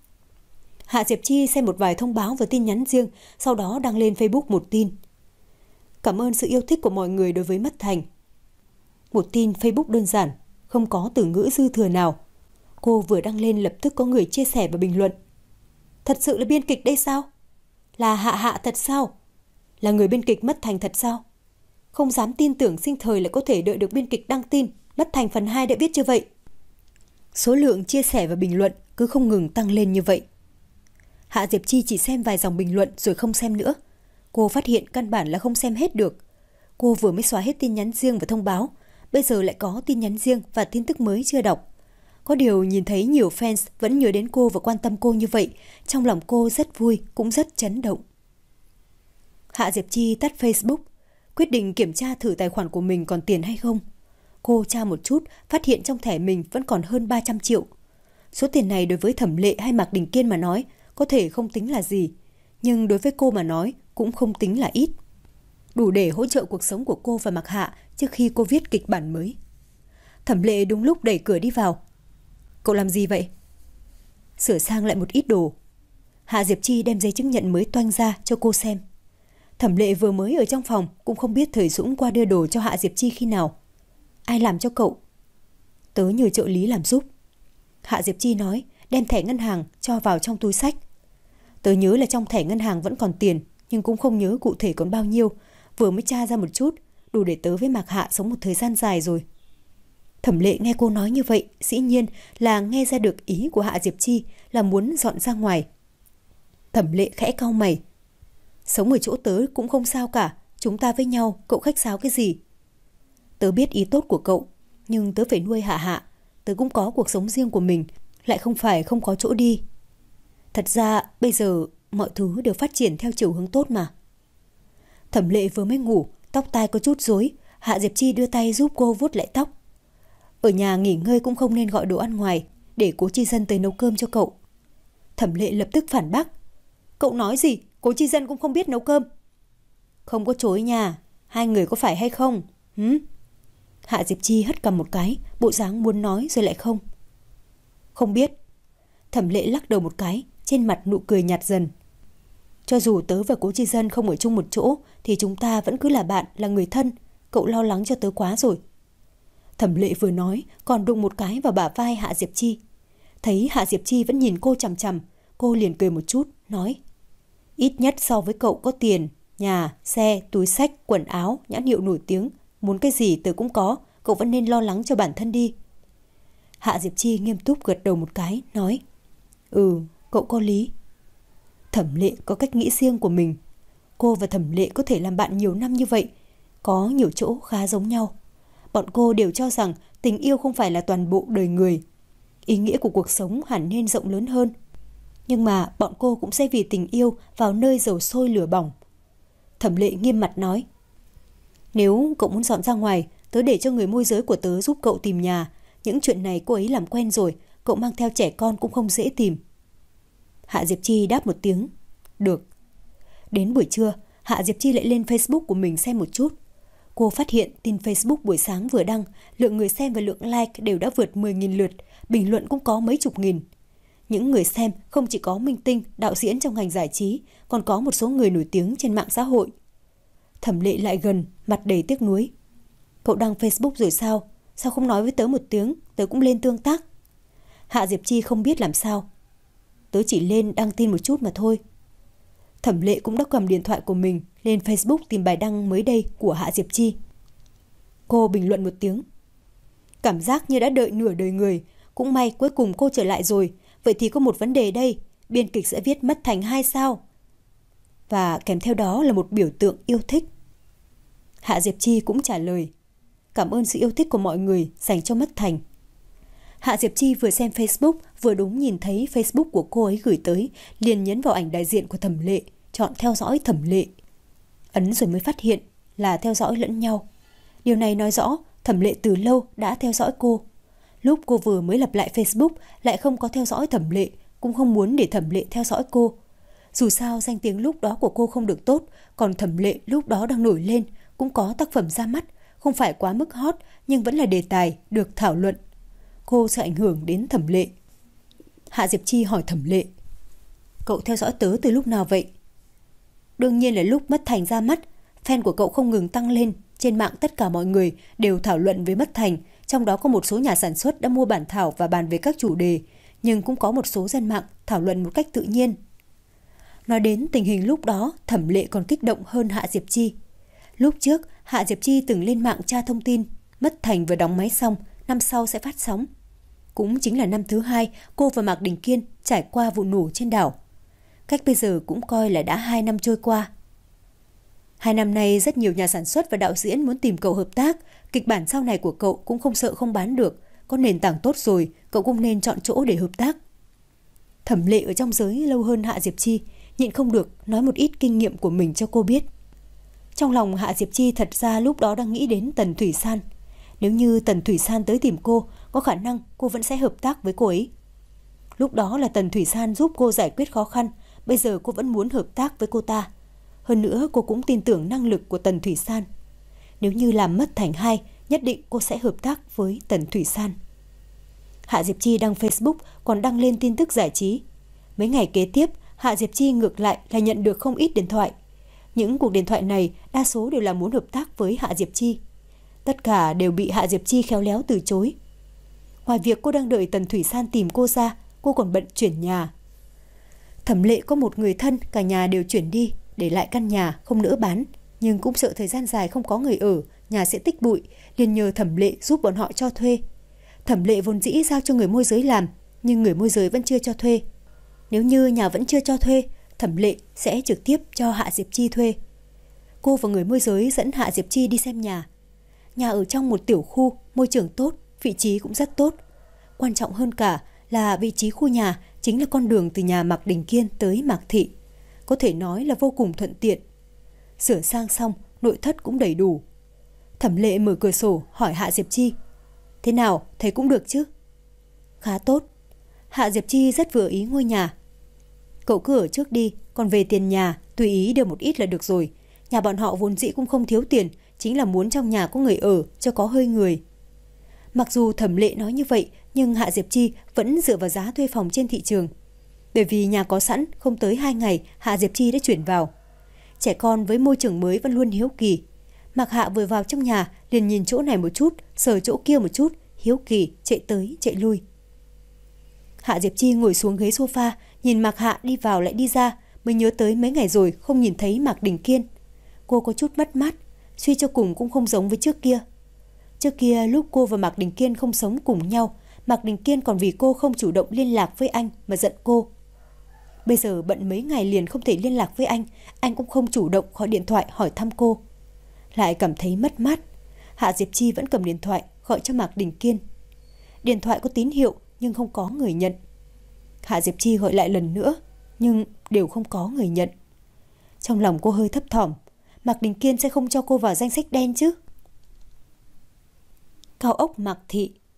Hạ Diệp Chi xem một vài thông báo và tin nhắn riêng, sau đó đăng lên Facebook một tin. Cảm ơn sự yêu thích của mọi người đối với Mất Thành. Một tin Facebook đơn giản, không có từ ngữ dư thừa nào. Cô vừa đăng lên lập tức có người chia sẻ và bình luận. Thật sự là biên kịch đây sao? Là Hạ Hạ thật sao? Là người biên kịch Mất Thành thật sao? Không dám tin tưởng sinh thời lại có thể đợi được biên kịch đăng tin Mất Thành phần hai đã viết như vậy. Số lượng chia sẻ và bình luận cứ không ngừng tăng lên như vậy. Hạ Diệp Chi chỉ xem vài dòng bình luận rồi không xem nữa. Cô phát hiện căn bản là không xem hết được. Cô vừa mới xóa hết tin nhắn riêng và thông báo, bây giờ lại có tin nhắn riêng và tin tức mới chưa đọc. Có điều nhìn thấy nhiều fans vẫn nhớ đến cô và quan tâm cô như vậy, trong lòng cô rất vui, cũng rất chấn động. Hạ Diệp Chi tắt Facebook, quyết định kiểm tra thử tài khoản của mình còn tiền hay không. Cô tra một chút, phát hiện trong thẻ mình vẫn còn hơn ba trăm triệu. Số tiền này đối với Thẩm Lệ hay Mạc Đình Kiên mà nói, có thể không tính là gì, nhưng đối với cô mà nói cũng không tính là ít. Đủ để hỗ trợ cuộc sống của cô và Mạc Hạ trước khi cô viết kịch bản mới. Thẩm Lệ đúng lúc đẩy cửa đi vào. Cậu làm gì vậy? Sửa sang lại một ít đồ. Hạ Diệp Chi đem giấy chứng nhận mới toanh ra cho cô xem. Thẩm Lệ vừa mới ở trong phòng cũng không biết Thời Dũng qua đưa đồ cho Hạ Diệp Chi khi nào. Ai làm cho cậu? Tớ nhờ trợ lý làm giúp. Hạ Diệp Chi nói, đem thẻ ngân hàng cho vào trong túi xách. Tớ nhớ là trong thẻ ngân hàng vẫn còn tiền, nhưng cũng không nhớ cụ thể còn bao nhiêu. Vừa mới tra ra một chút, đủ để tớ với Mạc Hạ sống một thời gian dài rồi. Thẩm Lệ nghe cô nói như vậy, dĩ nhiên là nghe ra được ý của Hạ Diệp Chi là muốn dọn ra ngoài. Thẩm Lệ khẽ cau mày. Sống ở chỗ tớ cũng không sao cả, chúng ta với nhau, cậu khách sáo cái gì? Tớ biết ý tốt của cậu, nhưng tớ phải nuôi Hạ Hạ. Tớ cũng có cuộc sống riêng của mình, lại không phải không có chỗ đi. Thật ra bây giờ mọi thứ đều phát triển theo chiều hướng tốt mà. Thẩm Lệ vừa mới ngủ, tóc tai có chút rối. Hạ Diệp Chi đưa tay giúp cô vuốt lại tóc. Ở nhà nghỉ ngơi cũng không nên gọi đồ ăn ngoài, để Cố Chi Dân tới nấu cơm cho cậu. Thẩm Lệ lập tức phản bác. Cậu nói gì? Cố Chi Dân cũng không biết nấu cơm. Không có chối nha, hai người có phải hay không? Hứ? Hạ Diệp Chi hất cằm một cái, bộ dáng muốn nói rồi lại không. Không biết. Thẩm Lệ lắc đầu một cái, trên mặt nụ cười nhạt dần. Cho dù tớ và Cố Chi Dân không ở chung một chỗ, thì chúng ta vẫn cứ là bạn, là người thân. Cậu lo lắng cho tớ quá rồi. Thẩm Lệ vừa nói, còn đụng một cái vào bả vai Hạ Diệp Chi. Thấy Hạ Diệp Chi vẫn nhìn cô chằm chằm, cô liền cười một chút, nói. Ít nhất so với cậu có tiền, nhà, xe, túi xách, quần áo, nhãn hiệu nổi tiếng. Muốn cái gì tớ cũng có, cậu vẫn nên lo lắng cho bản thân đi. Hạ Diệp Chi nghiêm túc gật đầu một cái, nói. Ừ, cậu có lý. Thẩm Lệ có cách nghĩ riêng của mình. Cô và Thẩm Lệ có thể làm bạn nhiều năm như vậy, có nhiều chỗ khá giống nhau. Bọn cô đều cho rằng tình yêu không phải là toàn bộ đời người. Ý nghĩa của cuộc sống hẳn nên rộng lớn hơn. Nhưng mà bọn cô cũng sẽ vì tình yêu vào nơi dầu sôi lửa bỏng. Thẩm Lệ nghiêm mặt nói. Nếu cậu muốn dọn ra ngoài, tớ để cho người môi giới của tớ giúp cậu tìm nhà. Những chuyện này cô ấy làm quen rồi, cậu mang theo trẻ con cũng không dễ tìm. Hạ Diệp Chi đáp một tiếng. Được. Đến buổi trưa, Hạ Diệp Chi lại lên Facebook của mình xem một chút. Cô phát hiện tin Facebook buổi sáng vừa đăng, lượng người xem và lượng like đều đã vượt mười nghìn lượt, bình luận cũng có mấy chục nghìn. Những người xem không chỉ có minh tinh, đạo diễn trong ngành giải trí, còn có một số người nổi tiếng trên mạng xã hội. Thẩm Lệ lại gần, mặt đầy tiếc nuối. Cậu đăng Facebook rồi sao? Sao không nói với tớ một tiếng, tớ cũng lên tương tác. Hạ Diệp Chi không biết làm sao. Tớ chỉ lên đăng tin một chút mà thôi. Thẩm Lệ cũng đã cầm điện thoại của mình lên Facebook tìm bài đăng mới đây của Hạ Diệp Chi. Cô bình luận một tiếng. Cảm giác như đã đợi nửa đời người. Cũng may cuối cùng cô trở lại rồi. Vậy thì có một vấn đề đây. Biên kịch sẽ viết Mất Thành hai sao. Và kèm theo đó là một biểu tượng yêu thích. Hạ Diệp Chi cũng trả lời. Cảm ơn sự yêu thích của mọi người dành cho Mất Thành. Hạ Diệp Chi vừa xem Facebook, vừa đúng nhìn thấy Facebook của cô ấy gửi tới, liền nhấn vào ảnh đại diện của Thẩm Lệ, chọn theo dõi Thẩm Lệ. Ấn rồi mới phát hiện là theo dõi lẫn nhau. Điều này nói rõ Thẩm Lệ từ lâu đã theo dõi cô. Lúc cô vừa mới lập lại Facebook lại không có theo dõi Thẩm Lệ, cũng không muốn để Thẩm Lệ theo dõi cô. Dù sao danh tiếng lúc đó của cô không được tốt, còn Thẩm Lệ lúc đó đang nổi lên, cũng có tác phẩm ra mắt, không phải quá mức hot nhưng vẫn là đề tài được thảo luận. Cô sợ ảnh hưởng đến Thẩm Lệ. Hạ Diệp Chi hỏi Thẩm Lệ. Cậu theo dõi tớ từ lúc nào vậy? Đương nhiên là lúc Mất Thành ra mắt. Fan của cậu không ngừng tăng lên. Trên mạng tất cả mọi người đều thảo luận về Mất Thành. Trong đó có một số nhà sản xuất đã mua bản thảo và bàn về các chủ đề. Nhưng cũng có một số dân mạng thảo luận một cách tự nhiên. Nói đến tình hình lúc đó, Thẩm Lệ còn kích động hơn Hạ Diệp Chi. Lúc trước, Hạ Diệp Chi từng lên mạng tra thông tin. Mất Thành vừa đóng máy xong, năm sau sẽ phát sóng. Cũng chính là năm thứ hai cô và Mạc Đình Kiên trải qua vụ nổ trên đảo. Cách bây giờ cũng coi là đã hai năm trôi qua. Hai năm nay rất nhiều nhà sản xuất và đạo diễn muốn tìm cậu hợp tác. Kịch bản sau này của cậu cũng không sợ không bán được. Có nền tảng tốt rồi, cậu cũng nên chọn chỗ để hợp tác. Thẩm Lệ ở trong giới lâu hơn Hạ Diệp Chi, nhịn không được nói một ít kinh nghiệm của mình cho cô biết. Trong lòng Hạ Diệp Chi thật ra lúc đó đang nghĩ đến Tần Thủy San. Nếu như Tần Thủy San tới tìm cô, có khả năng cô vẫn sẽ hợp tác với cô ấy. Lúc đó là Tần Thủy San giúp cô giải quyết khó khăn, bây giờ cô vẫn muốn hợp tác với cô ta. Hơn nữa cô cũng tin tưởng năng lực của Tần Thủy San. Nếu như làm Mất Thành hai, nhất định cô sẽ hợp tác với Tần Thủy San. Hạ Diệp Chi đăng Facebook còn đăng lên tin tức giải trí. Mấy ngày kế tiếp, Hạ Diệp Chi ngược lại là nhận được không ít điện thoại. Những cuộc điện thoại này đa số đều là muốn hợp tác với Hạ Diệp Chi. Tất cả đều bị Hạ Diệp Chi khéo léo từ chối. Ngoài việc cô đang đợi Tần Thủy San tìm cô ra, cô còn bận chuyển nhà. Thẩm Lệ có một người thân, cả nhà đều chuyển đi, để lại căn nhà không nỡ bán, nhưng cũng sợ thời gian dài không có người ở, nhà sẽ tích bụi, liền nhờ Thẩm Lệ giúp bọn họ cho thuê. Thẩm Lệ vốn dĩ giao cho người môi giới làm, nhưng người môi giới vẫn chưa cho thuê. Nếu như nhà vẫn chưa cho thuê, Thẩm Lệ sẽ trực tiếp cho Hạ Diệp Chi thuê. Cô và người môi giới dẫn Hạ Diệp Chi đi xem nhà. Nhà ở trong một tiểu khu, môi trường tốt, vị trí cũng rất tốt. Quan trọng hơn cả là vị trí khu nhà chính là con đường từ nhà Mạc Đình Kiên tới Mạc Thị. Có thể nói là vô cùng thuận tiện. Sửa sang xong, nội thất cũng đầy đủ. Thẩm Lệ mở cửa sổ hỏi Hạ Diệp Chi. Thế nào, thấy cũng được chứ? Khá tốt. Hạ Diệp Chi rất vừa ý ngôi nhà. Cậu cứ ở trước đi, còn về tiền nhà, tùy ý đưa một ít là được rồi. Nhà bọn họ vốn dĩ cũng không thiếu tiền, chính là muốn trong nhà có người ở, cho có hơi người. Mặc dù Thẩm Lệ nói như vậy, nhưng Hạ Diệp Chi vẫn dựa vào giá thuê phòng trên thị trường. Bởi vì nhà có sẵn, không tới hai ngày, Hạ Diệp Chi đã chuyển vào. Trẻ con với môi trường mới vẫn luôn hiếu kỳ. Mạc Hạ vừa vào trong nhà, liền nhìn chỗ này một chút, sờ chỗ kia một chút, hiếu kỳ, chạy tới, chạy lui. Hạ Diệp Chi ngồi xuống ghế sofa, nhìn Mạc Hạ đi vào lại đi ra, mới nhớ tới mấy ngày rồi không nhìn thấy Mạc Đình Kiên. Cô có chút mất mát, suy cho cùng cũng không giống với trước kia. Trước kia lúc cô và Mạc Đình Kiên không sống cùng nhau, Mạc Đình Kiên còn vì cô không chủ động liên lạc với anh mà giận cô. Bây giờ bận mấy ngày liền không thể liên lạc với anh, anh cũng không chủ động gọi điện thoại hỏi thăm cô. Lại cảm thấy mất mát. Hạ Diệp Chi vẫn cầm điện thoại gọi cho Mạc Đình Kiên. Điện thoại có tín hiệu nhưng không có người nhận. Hạ Diệp Chi gọi lại lần nữa nhưng đều không có người nhận. Trong lòng cô hơi thấp thỏm, Mạc Đình Kiên sẽ không cho cô vào danh sách đen chứ? Cao ốc Mạc Thị.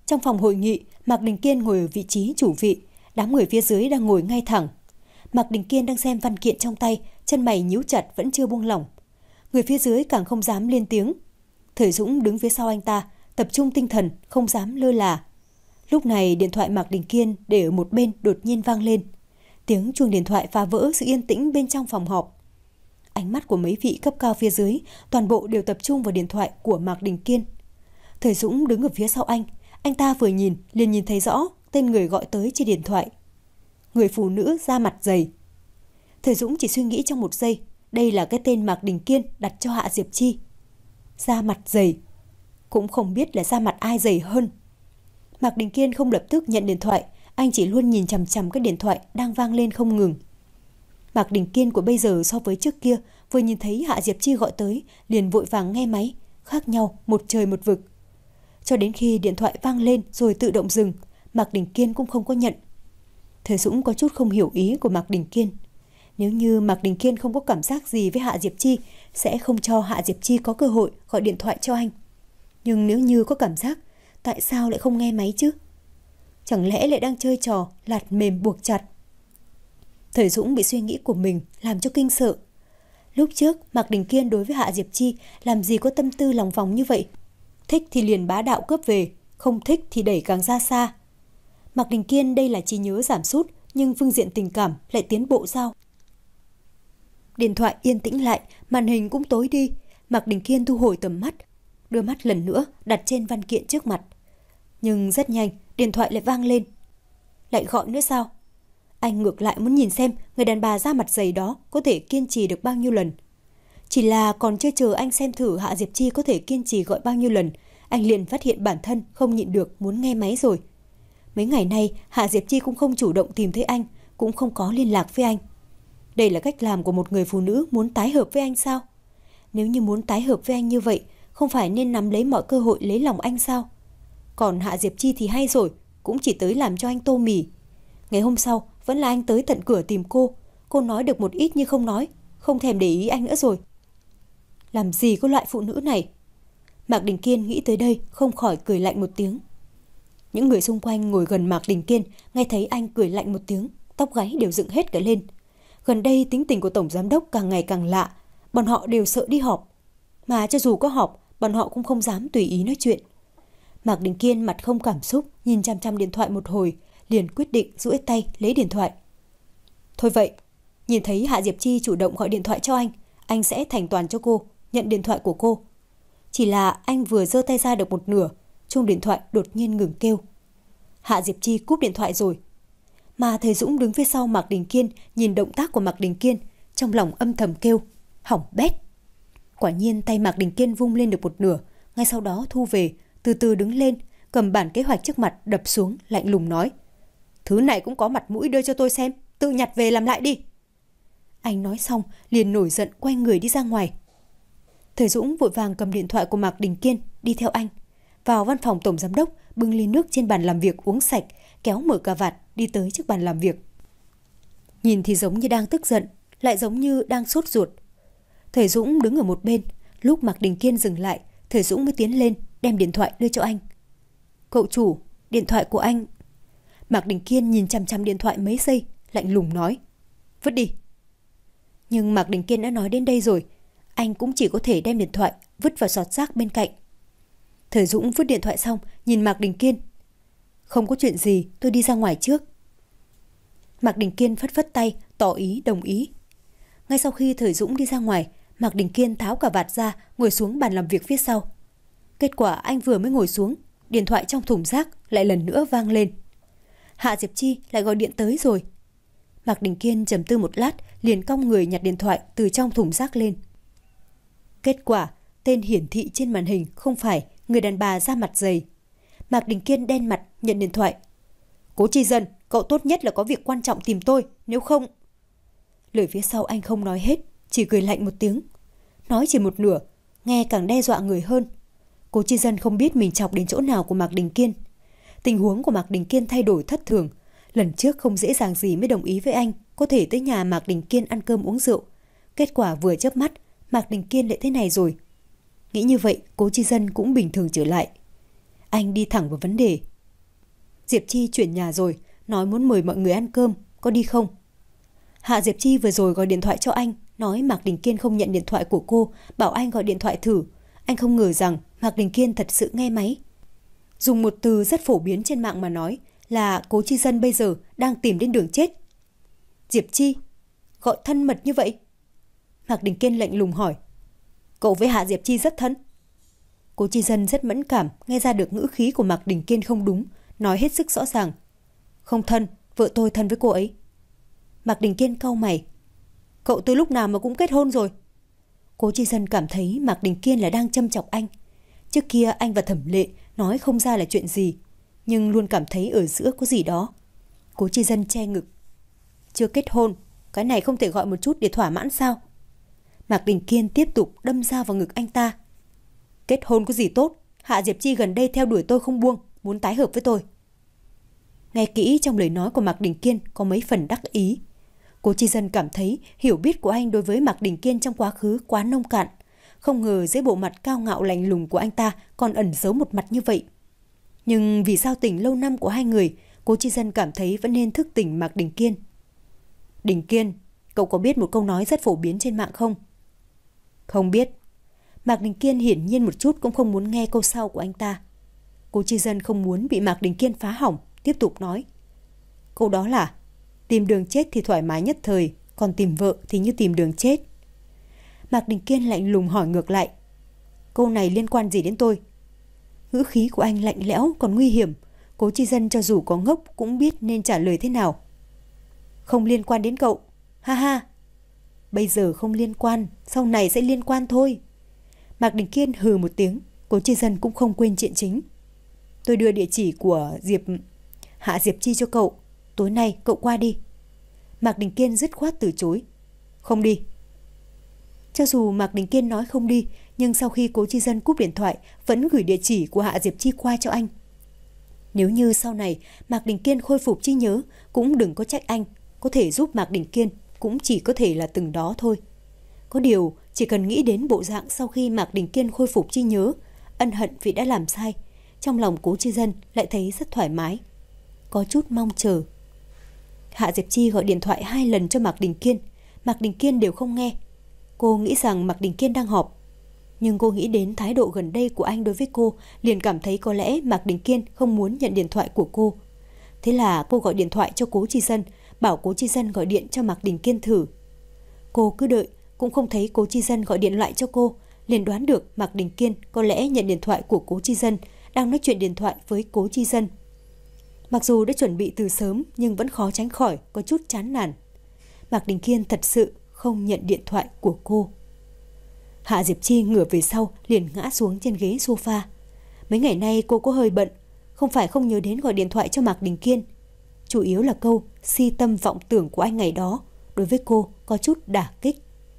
Trong phòng hội nghị, Mạc Đình Kiên ngồi ở vị trí chủ vị, đám người phía dưới đang ngồi ngay thẳng. Mạc Đình Kiên đang xem văn kiện trong tay, chân mày nhíu chặt vẫn chưa buông lỏng. Người phía dưới càng không dám lên tiếng. Thời Dũng đứng phía sau anh ta, tập trung tinh thần, không dám lơ là. Lúc này điện thoại Mạc Đình Kiên để ở một bên đột nhiên vang lên. Tiếng chuông điện thoại phá vỡ sự yên tĩnh bên trong phòng họp. Ánh mắt của mấy vị cấp cao phía dưới toàn bộ đều tập trung vào điện thoại của Mạc Đình Kiên. Thời Dũng đứng ở phía sau anh, anh ta vừa nhìn liền nhìn thấy rõ tên người gọi tới trên điện thoại. Người phụ nữ da mặt dày. Thời Dũng chỉ suy nghĩ trong một giây, đây là cái tên Mạc Đình Kiên đặt cho Hạ Diệp Chi. Da mặt dày, cũng không biết là da mặt ai dày hơn. Mạc Đình Kiên không lập tức nhận điện thoại, anh chỉ luôn nhìn chằm chằm cái điện thoại đang vang lên không ngừng. Mạc Đình Kiên của bây giờ so với trước kia, vừa nhìn thấy Hạ Diệp Chi gọi tới, liền vội vàng nghe máy, khác nhau một trời một vực. Cho đến khi điện thoại vang lên rồi tự động dừng, Mạc Đình Kiên cũng không có nhận. Thời Dũng có chút không hiểu ý của Mạc Đình Kiên. Nếu như Mạc Đình Kiên không có cảm giác gì với Hạ Diệp Chi, sẽ không cho Hạ Diệp Chi có cơ hội gọi điện thoại cho anh. Nhưng nếu như có cảm giác, tại sao lại không nghe máy chứ? Chẳng lẽ lại đang chơi trò lạt mềm buộc chặt? Thời Dũng bị suy nghĩ của mình làm cho kinh sợ. Lúc trước Mạc Đình Kiên đối với Hạ Diệp Chi làm gì có tâm tư lòng vòng như vậy. Thích thì liền bá đạo cướp về, không thích thì đẩy càng ra xa. Mạc Đình Kiên đây là trí nhớ giảm sút, nhưng phương diện tình cảm lại tiến bộ sao? Điện thoại yên tĩnh lại, màn hình cũng tối đi. Mạc Đình Kiên thu hồi tầm mắt, đưa mắt lần nữa đặt trên văn kiện trước mặt. Nhưng rất nhanh, điện thoại lại vang lên. Lại gọi nữa sao? Anh ngược lại muốn nhìn xem người đàn bà da mặt dày đó có thể kiên trì được bao nhiêu lần. Chỉ là còn chưa chờ anh xem thử Hạ Diệp Chi có thể kiên trì gọi bao nhiêu lần, anh liền phát hiện bản thân không nhịn được muốn nghe máy rồi. Mấy ngày nay Hạ Diệp Chi cũng không chủ động tìm thấy anh, cũng không có liên lạc với anh. Đây là cách làm của một người phụ nữ muốn tái hợp với anh sao? Nếu như muốn tái hợp với anh như vậy, không phải nên nắm lấy mọi cơ hội lấy lòng anh sao? Còn Hạ Diệp Chi thì hay rồi, cũng chỉ tới làm cho anh tô mì. Ngày hôm sau vẫn là anh tới tận cửa tìm cô. Cô nói được một ít như không nói, không thèm để ý anh nữa rồi. Làm gì có loại phụ nữ này? Mạc Đình Kiên nghĩ tới đây không khỏi cười lạnh một tiếng. Những người xung quanh ngồi gần Mạc Đình Kiên nghe thấy anh cười lạnh một tiếng, tóc gáy đều dựng hết cả lên. Gần đây tính tình của Tổng Giám đốc càng ngày càng lạ, bọn họ đều sợ đi họp. Mà cho dù có họp, bọn họ cũng không dám tùy ý nói chuyện. Mạc Đình Kiên mặt không cảm xúc, nhìn chăm chăm điện thoại một hồi, liền quyết định duỗi tay lấy điện thoại. Thôi vậy, nhìn thấy Hạ Diệp Chi chủ động gọi điện thoại cho anh, anh sẽ thành toàn cho cô, nhận điện thoại của cô. Chỉ là anh vừa giơ tay ra được một nửa, chuông điện thoại đột nhiên ngừng kêu. Hạ Diệp Chi cúp điện thoại rồi. Mà Thời Dũng đứng phía sau Mạc Đình Kiên, nhìn động tác của Mạc Đình Kiên, trong lòng âm thầm kêu, hỏng bét. Quả nhiên tay Mạc Đình Kiên vung lên được một nửa, ngay sau đó thu về, từ từ đứng lên, cầm bản kế hoạch trước mặt đập xuống, lạnh lùng nói. Thứ này cũng có mặt mũi đưa cho tôi xem, tự nhặt về làm lại đi. Anh nói xong, liền nổi giận quay người đi ra ngoài. Thời Dũng vội vàng cầm điện thoại của Mạc Đình Kiên, đi theo anh. Vào văn phòng Tổng Giám đốc, bưng ly nước trên bàn làm việc uống sạch, kéo mở cà vạt, đi tới trước bàn làm việc. Nhìn thì giống như đang tức giận, lại giống như đang sốt ruột. Thời Dũng đứng ở một bên, lúc Mạc Đình Kiên dừng lại, Thời Dũng mới tiến lên, đem điện thoại đưa cho anh. Cậu chủ, điện thoại của anh. Mạc Đình Kiên nhìn chằm chằm điện thoại mấy giây, lạnh lùng nói. Vứt đi. Nhưng Mạc Đình Kiên đã nói đến đây rồi, anh cũng chỉ có thể đem điện thoại vứt vào giọt rác bên cạnh. Thời Dũng vứt điện thoại xong, nhìn Mạc Đình Kiên. Không có chuyện gì, tôi đi ra ngoài trước. Mạc Đình Kiên phất phất tay, tỏ ý đồng ý. Ngay sau khi Thời Dũng đi ra ngoài, Mạc Đình Kiên tháo cả vạt ra, ngồi xuống bàn làm việc phía sau. Kết quả anh vừa mới ngồi xuống, điện thoại trong thùng rác lại lần nữa vang lên. Hạ Diệp Chi lại gọi điện tới rồi. Mạc Đình Kiên trầm tư một lát, liền cong người nhặt điện thoại từ trong thùng rác lên. Kết quả, tên hiển thị trên màn hình không phải người đàn bà da mặt dày. Mạc Đình Kiên đen mặt nhận điện thoại. Cố Chi Dân, cậu tốt nhất là có việc quan trọng tìm tôi, nếu không... Lời phía sau anh không nói hết, chỉ cười lạnh một tiếng. Nói chỉ một nửa, nghe càng đe dọa người hơn. Cố Chi Dân không biết mình chọc đến chỗ nào của Mạc Đình Kiên. Tình huống của Mạc Đình Kiên thay đổi thất thường. Lần trước không dễ dàng gì mới đồng ý với anh có thể tới nhà Mạc Đình Kiên ăn cơm uống rượu. Kết quả vừa chớp mắt, Mạc Đình Kiên lại thế này rồi. Nghĩ như vậy, Cố Chi Dân cũng bình thường trở lại. Anh đi thẳng vào vấn đề. Diệp Chi chuyển nhà rồi, nói muốn mời mọi người ăn cơm, có đi không? Hạ Diệp Chi vừa rồi gọi điện thoại cho anh, nói Mạc Đình Kiên không nhận điện thoại của cô, bảo anh gọi điện thoại thử. Anh không ngờ rằng Mạc Đình Kiên thật sự nghe máy. Dùng một từ rất phổ biến trên mạng mà nói là Cố Chi Dân bây giờ đang tìm đến đường chết. Diệp Chi, gọi thân mật như vậy? Mạc Đình Kiên lạnh lùng hỏi. Cậu với Hạ Diệp Chi rất thân. Cố Chi Dân rất mẫn cảm, nghe ra được ngữ khí của Mạc Đình Kiên không đúng, nói hết sức rõ ràng. Không thân, vợ tôi thân với cô ấy. Mạc Đình Kiên cau mày. Cậu từ lúc nào mà cũng kết hôn rồi? Cố Chi Dân cảm thấy Mạc Đình Kiên là đang châm chọc anh. Trước kia anh và Thẩm Lệ nói không ra là chuyện gì, nhưng luôn cảm thấy ở giữa có gì đó. Cố Chi Dân che ngực. Chưa kết hôn, cái này không thể gọi một chút để thỏa mãn sao? Mạc Đình Kiên tiếp tục đâm dao vào ngực anh ta. Kết hôn có gì tốt, Hạ Diệp Chi gần đây theo đuổi tôi không buông, muốn tái hợp với tôi. Nghe kỹ trong lời nói của Mạc Đình Kiên có mấy phần đắc ý. Cố Chi Dân cảm thấy hiểu biết của anh đối với Mạc Đình Kiên trong quá khứ quá nông cạn. Không ngờ dưới bộ mặt cao ngạo lạnh lùng của anh ta còn ẩn giấu một mặt như vậy. Nhưng vì sao tình lâu năm của hai người, Cố Chi Dân cảm thấy vẫn nên thức tỉnh Mạc Đình Kiên. Đình Kiên, cậu có biết một câu nói rất phổ biến trên mạng không? Không biết. Mạc Đình Kiên hiển nhiên một chút cũng không muốn nghe câu sau của anh ta. Cố Chi Dân không muốn bị Mạc Đình Kiên phá hỏng, tiếp tục nói. Câu đó là tìm đường chết thì thoải mái nhất thời, còn tìm vợ thì như tìm đường chết. Mạc Đình Kiên lạnh lùng hỏi ngược lại. Câu này liên quan gì đến tôi? Ngữ khí của anh lạnh lẽo còn nguy hiểm. Cố Chi Dân cho dù có ngốc cũng biết nên trả lời thế nào. Không liên quan đến cậu. Ha ha. Bây giờ không liên quan, sau này sẽ liên quan thôi. Mạc Đình Kiên hừ một tiếng. Cố Chi Dân cũng không quên chuyện chính. Tôi đưa địa chỉ của Diệp Hạ Diệp Chi cho cậu. Tối nay cậu qua đi. Mạc Đình Kiên dứt khoát từ chối. Không đi. Cho dù Mạc Đình Kiên nói không đi, nhưng sau khi Cố Chi Dân cúp điện thoại vẫn gửi địa chỉ của Hạ Diệp Chi qua cho anh. Nếu như sau này Mạc Đình Kiên khôi phục trí nhớ, cũng đừng có trách anh. Có thể giúp Mạc Đình Kiên cũng chỉ có thể là từng đó thôi. Có điều chỉ cần nghĩ đến bộ dạng sau khi Mạc Đình Kiên khôi phục trí nhớ, ân hận vì đã làm sai, trong lòng Cố Chi Dân lại thấy rất thoải mái, có chút mong chờ. Hạ Diệp Chi gọi điện thoại hai lần cho Mạc Đình Kiên, Mạc Đình Kiên đều không nghe. Cô nghĩ rằng Mạc Đình Kiên đang họp, nhưng cô nghĩ đến thái độ gần đây của anh đối với cô, liền cảm thấy có lẽ Mạc Đình Kiên không muốn nhận điện thoại của cô. Thế là cô gọi điện thoại cho Cố Chi Dân, bảo Cố Chi Dân gọi điện cho Mạc Đình Kiên thử. Cô cứ đợi, cũng không thấy Cố Chi Dân gọi điện lại cho cô, liền đoán được Mạc Đình Kiên có lẽ nhận điện thoại của Cố Chi Dân, đang nói chuyện điện thoại với Cố Chi Dân. Mặc dù đã chuẩn bị từ sớm nhưng vẫn khó tránh khỏi có chút chán nản. Mạc Đình Kiên thật sự không nhận điện thoại của cô. Hạ Diệp Chi ngửa về sau liền ngã xuống trên ghế sofa. Mấy ngày nay cô có hơi bận, không phải không nhớ đến gọi điện thoại cho Mạc Đình Kiên. Chủ yếu là câu si tâm vọng tưởng của anh ngày đó đối với cô có chút đả kích.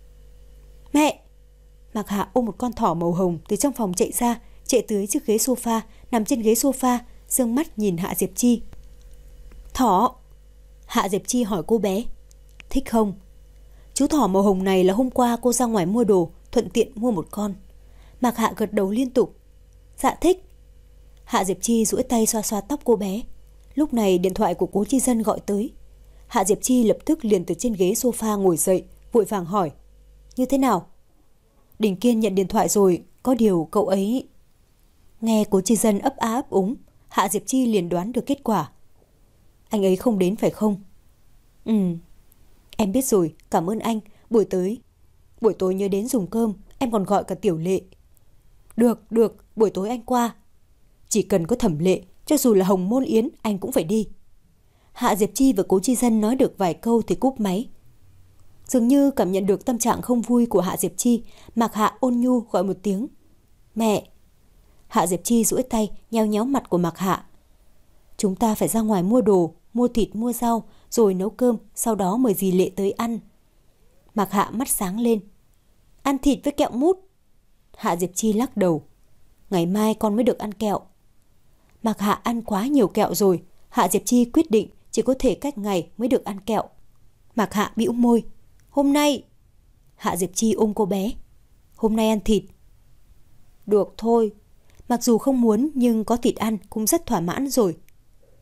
Mẹ! Mạc Hạ ôm một con thỏ màu hồng từ trong phòng chạy ra, chạy tới trước ghế sofa, nằm trên ghế sofa, dương mắt nhìn Hạ Diệp Chi. Thỏ! Hạ Diệp Chi hỏi cô bé. Thích không? Chú thỏ màu hồng này là hôm qua cô ra ngoài mua đồ, thuận tiện mua một con. Mạc Hạ gật đầu liên tục. Dạ thích. Hạ Diệp Chi duỗi tay xoa xoa tóc cô bé. Lúc này điện thoại của Cố Chi Dân gọi tới. Hạ Diệp Chi lập tức liền từ trên ghế sofa ngồi dậy, vội vàng hỏi. Như thế nào? Đình Kiên nhận điện thoại rồi, có điều cậu ấy... Nghe Cố Chi Dân ấp á ấp úng, Hạ Diệp Chi liền đoán được kết quả. Anh ấy không đến phải không? Ừ, em biết rồi, cảm ơn anh. Buổi tới Buổi tối nhớ đến dùng cơm, em còn gọi cả Tiểu Lệ. Được, được, buổi tối anh qua. Chỉ cần có Thẩm Lệ, cho dù là Hồng Môn Yến, anh cũng phải đi. Hạ Diệp Chi và Cố Chi Dân nói được vài câu thì cúp máy. Dường như cảm nhận được tâm trạng không vui của Hạ Diệp Chi, Mạc Hạ ôn nhu gọi một tiếng. Mẹ! Hạ Diệp Chi duỗi tay nhéo nhéo mặt của Mạc Hạ. Chúng ta phải ra ngoài mua đồ, mua thịt, mua rau, rồi nấu cơm, sau đó mời dì Lệ tới ăn. Mạc Hạ mắt sáng lên. Ăn thịt với kẹo mút. Hạ Diệp Chi lắc đầu. Ngày mai con mới được ăn kẹo. Mạc Hạ ăn quá nhiều kẹo rồi. Hạ Diệp Chi quyết định chỉ có thể cách ngày mới được ăn kẹo. Mạc Hạ bĩu môi. Hôm nay. Hạ Diệp Chi ôm cô bé. Hôm nay ăn thịt. Được thôi. Mặc dù không muốn nhưng có thịt ăn cũng rất thỏa mãn rồi.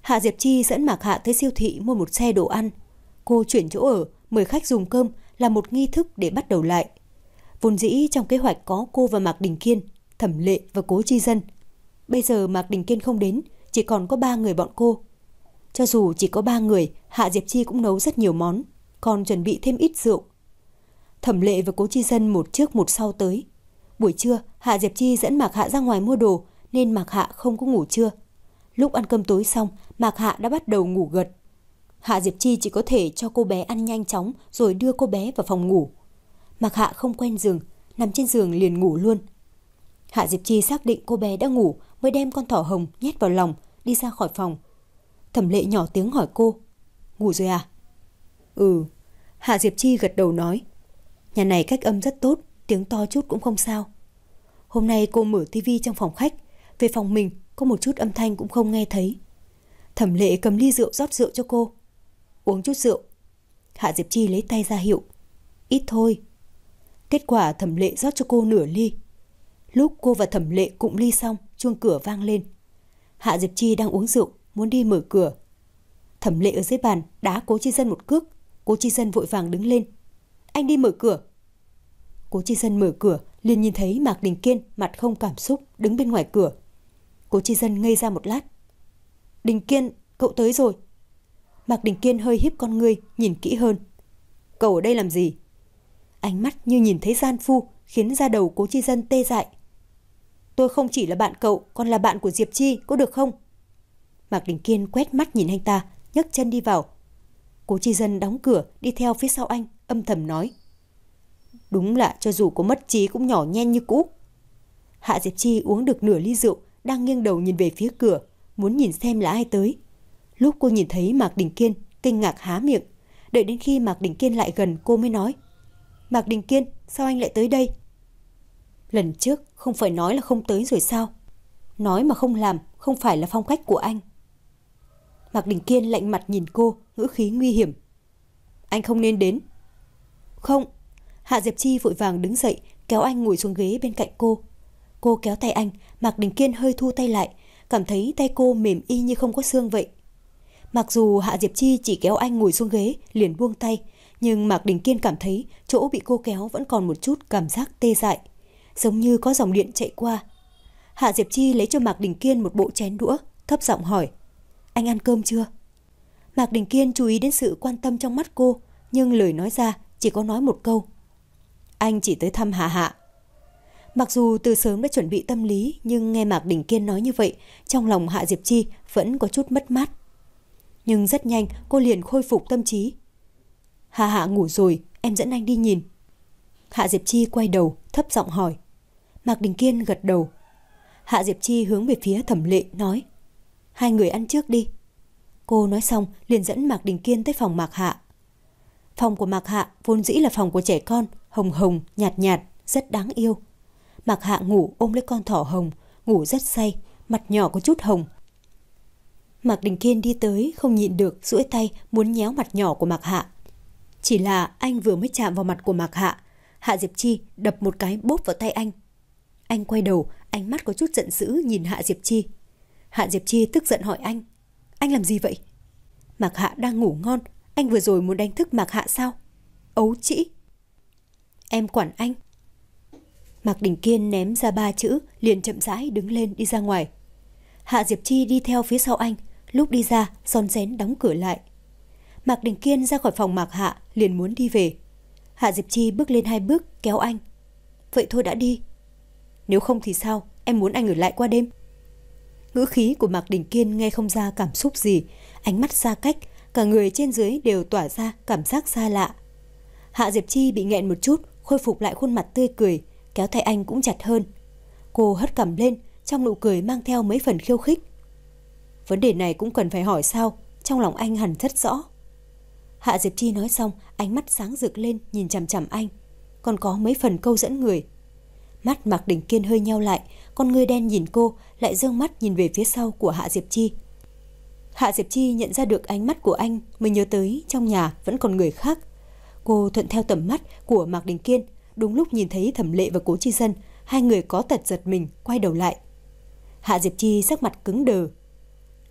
Hạ Diệp Chi dẫn Mạc Hạ tới siêu thị mua một xe đồ ăn. Cô chuyển chỗ ở, mời khách dùng cơm là một nghi thức để bắt đầu lại. Vốn dĩ trong kế hoạch có cô và Mạc Đình Kiên, Thẩm Lệ và Cố Chi Dân. Bây giờ Mạc Đình Kiên không đến, chỉ còn có ba người bọn cô. Cho dù chỉ có ba người, Hạ Diệp Chi cũng nấu rất nhiều món, còn chuẩn bị thêm ít rượu. Thẩm Lệ và Cố Chi Dân một trước một sau tới. Buổi trưa, Hạ Diệp Chi dẫn Mạc Hạ ra ngoài mua đồ, nên Mạc Hạ không có ngủ trưa. Lúc ăn cơm tối xong, Mạc Hạ đã bắt đầu ngủ gật. Hạ Diệp Chi chỉ có thể cho cô bé ăn nhanh chóng rồi đưa cô bé vào phòng ngủ. Mạc Hạ không quen giường, nằm trên giường liền ngủ luôn. Hạ Diệp Chi xác định cô bé đã ngủ mới đem con thỏ hồng nhét vào lòng, đi ra khỏi phòng. Thẩm Lệ nhỏ tiếng hỏi cô, ngủ rồi à? Ừ. Hạ Diệp Chi gật đầu nói, nhà này cách âm rất tốt, tiếng to chút cũng không sao. Hôm nay cô mở tivi trong phòng khách, về phòng mình có một chút âm thanh cũng không nghe thấy. Thẩm Lệ cầm ly rượu rót rượu cho cô. Uống chút rượu. Hạ Diệp Chi lấy tay ra hiệu, ít thôi. Kết quả Thẩm Lệ rót cho cô nửa ly. Lúc cô và Thẩm Lệ cụng ly xong, chuông cửa vang lên. Hạ Diệp Chi đang uống rượu, muốn đi mở cửa. Thẩm Lệ ở dưới bàn đá Cố Chi Dân một cước. Cố Chi Dân vội vàng đứng lên. Anh đi mở cửa. Cố Chi Dân mở cửa, liền nhìn thấy Mạc Đình Kiên mặt không cảm xúc đứng bên ngoài cửa. Cố Chi Dân ngây ra một lát. Đình Kiên, cậu tới rồi. Mạc Đình Kiên hơi híp con ngươi, nhìn kỹ hơn. Cậu ở đây làm gì? Ánh mắt như nhìn thấy gian phu, khiến da đầu Cố Chi Dân tê dại. Tôi không chỉ là bạn cậu, còn là bạn của Diệp Chi, có được không? Mạc Đình Kiên quét mắt nhìn anh ta, nhấc chân đi vào. Cố Chi Dân đóng cửa, đi theo phía sau anh, âm thầm nói. Đúng là cho dù có mất trí cũng nhỏ nhen như cũ. Hạ Diệp Chi uống được nửa ly rượu, đang nghiêng đầu nhìn về phía cửa, muốn nhìn xem là ai tới. Lúc cô nhìn thấy Mạc Đình Kiên, kinh ngạc há miệng. Đợi đến khi Mạc Đình Kiên lại gần, cô mới nói. Mạc Đình Kiên, sao anh lại tới đây? Lần trước không phải nói là không tới rồi sao? Nói mà không làm, không phải là phong cách của anh. Mạc Đình Kiên lạnh mặt nhìn cô, ngữ khí nguy hiểm. Anh không nên đến. Không. Hạ Diệp Chi vội vàng đứng dậy, kéo anh ngồi xuống ghế bên cạnh cô. Cô kéo tay anh, Mạc Đình Kiên hơi thu tay lại, cảm thấy tay cô mềm y như không có xương vậy. Mặc dù Hạ Diệp Chi chỉ kéo anh ngồi xuống ghế, liền buông tay, nhưng Mạc Đình Kiên cảm thấy chỗ bị cô kéo vẫn còn một chút cảm giác tê dại, giống như có dòng điện chạy qua. Hạ Diệp Chi lấy cho Mạc Đình Kiên một bộ chén đũa, thấp giọng hỏi. Anh ăn cơm chưa? Mạc Đình Kiên chú ý đến sự quan tâm trong mắt cô, nhưng lời nói ra chỉ có nói một câu. Anh chỉ tới thăm Hạ Hạ. Mặc dù từ sớm đã chuẩn bị tâm lý, nhưng nghe Mạc Đình Kiên nói như vậy, trong lòng Hạ Diệp Chi vẫn có chút mất mát. Nhưng rất nhanh cô liền khôi phục tâm trí. Hạ Hạ ngủ rồi, em dẫn anh đi nhìn. Hạ Diệp Chi quay đầu, thấp giọng hỏi. Mạc Đình Kiên gật đầu. Hạ Diệp Chi hướng về phía Thẩm Lệ nói. Hai người ăn trước đi. Cô nói xong liền dẫn Mạc Đình Kiên tới phòng Mạc Hạ. Phòng của Mạc Hạ vốn dĩ là phòng của trẻ con, hồng hồng, nhạt nhạt, rất đáng yêu. Mạc Hạ ngủ ôm lấy con thỏ hồng, ngủ rất say, mặt nhỏ có chút hồng. Mạc Đình Kiên đi tới không nhịn được, duỗi tay muốn nhéo mặt nhỏ của Mạc Hạ. Chỉ là anh vừa mới chạm vào mặt của Mạc Hạ, Hạ Diệp Chi đập một cái bốp vào tay anh. Anh quay đầu, ánh mắt có chút giận dữ nhìn Hạ Diệp Chi. Hạ Diệp Chi tức giận hỏi anh. Anh làm gì vậy? Mạc Hạ đang ngủ ngon, anh vừa rồi muốn đánh thức Mạc Hạ sao? Ấu trĩ. Em quản anh. Mạc Đình Kiên ném ra ba chữ, liền chậm rãi đứng lên đi ra ngoài. Hạ Diệp Chi đi theo phía sau anh, lúc đi ra rón rén đóng cửa lại. Mạc Đình Kiên ra khỏi phòng Mạc Hạ, liền muốn đi về. Hạ Diệp Chi bước lên hai bước kéo anh. Vậy thôi đã đi. Nếu không thì sao, em muốn anh ở lại qua đêm. Ngữ khí của Mạc Đình Kiên nghe không ra cảm xúc gì, ánh mắt xa cách, cả người trên dưới đều tỏa ra cảm giác xa lạ. Hạ Diệp Chi bị nghẹn một chút, khôi phục lại khuôn mặt tươi cười, kéo tay anh cũng chặt hơn. Cô hất cằm lên, trong nụ cười mang theo mấy phần khiêu khích. Vấn đề này cũng cần phải hỏi sao, trong lòng anh hẳn rất rõ. Hạ Diệp Chi nói xong, ánh mắt sáng rực lên nhìn chằm chằm anh, còn có mấy phần câu dẫn người. Mắt Mạc Đình Kiên hơi nheo lại, con ngươi đen nhìn cô, lại giương mắt nhìn về phía sau của Hạ Diệp Chi. Hạ Diệp Chi nhận ra được ánh mắt của anh, mới nhớ tới trong nhà vẫn còn người khác. Cô thuận theo tầm mắt của Mạc Đình Kiên, đúng lúc nhìn thấy Thẩm Lệ và Cố Chi Dân, hai người có tật giật mình, quay đầu lại. Hạ Diệp Chi sắc mặt cứng đờ.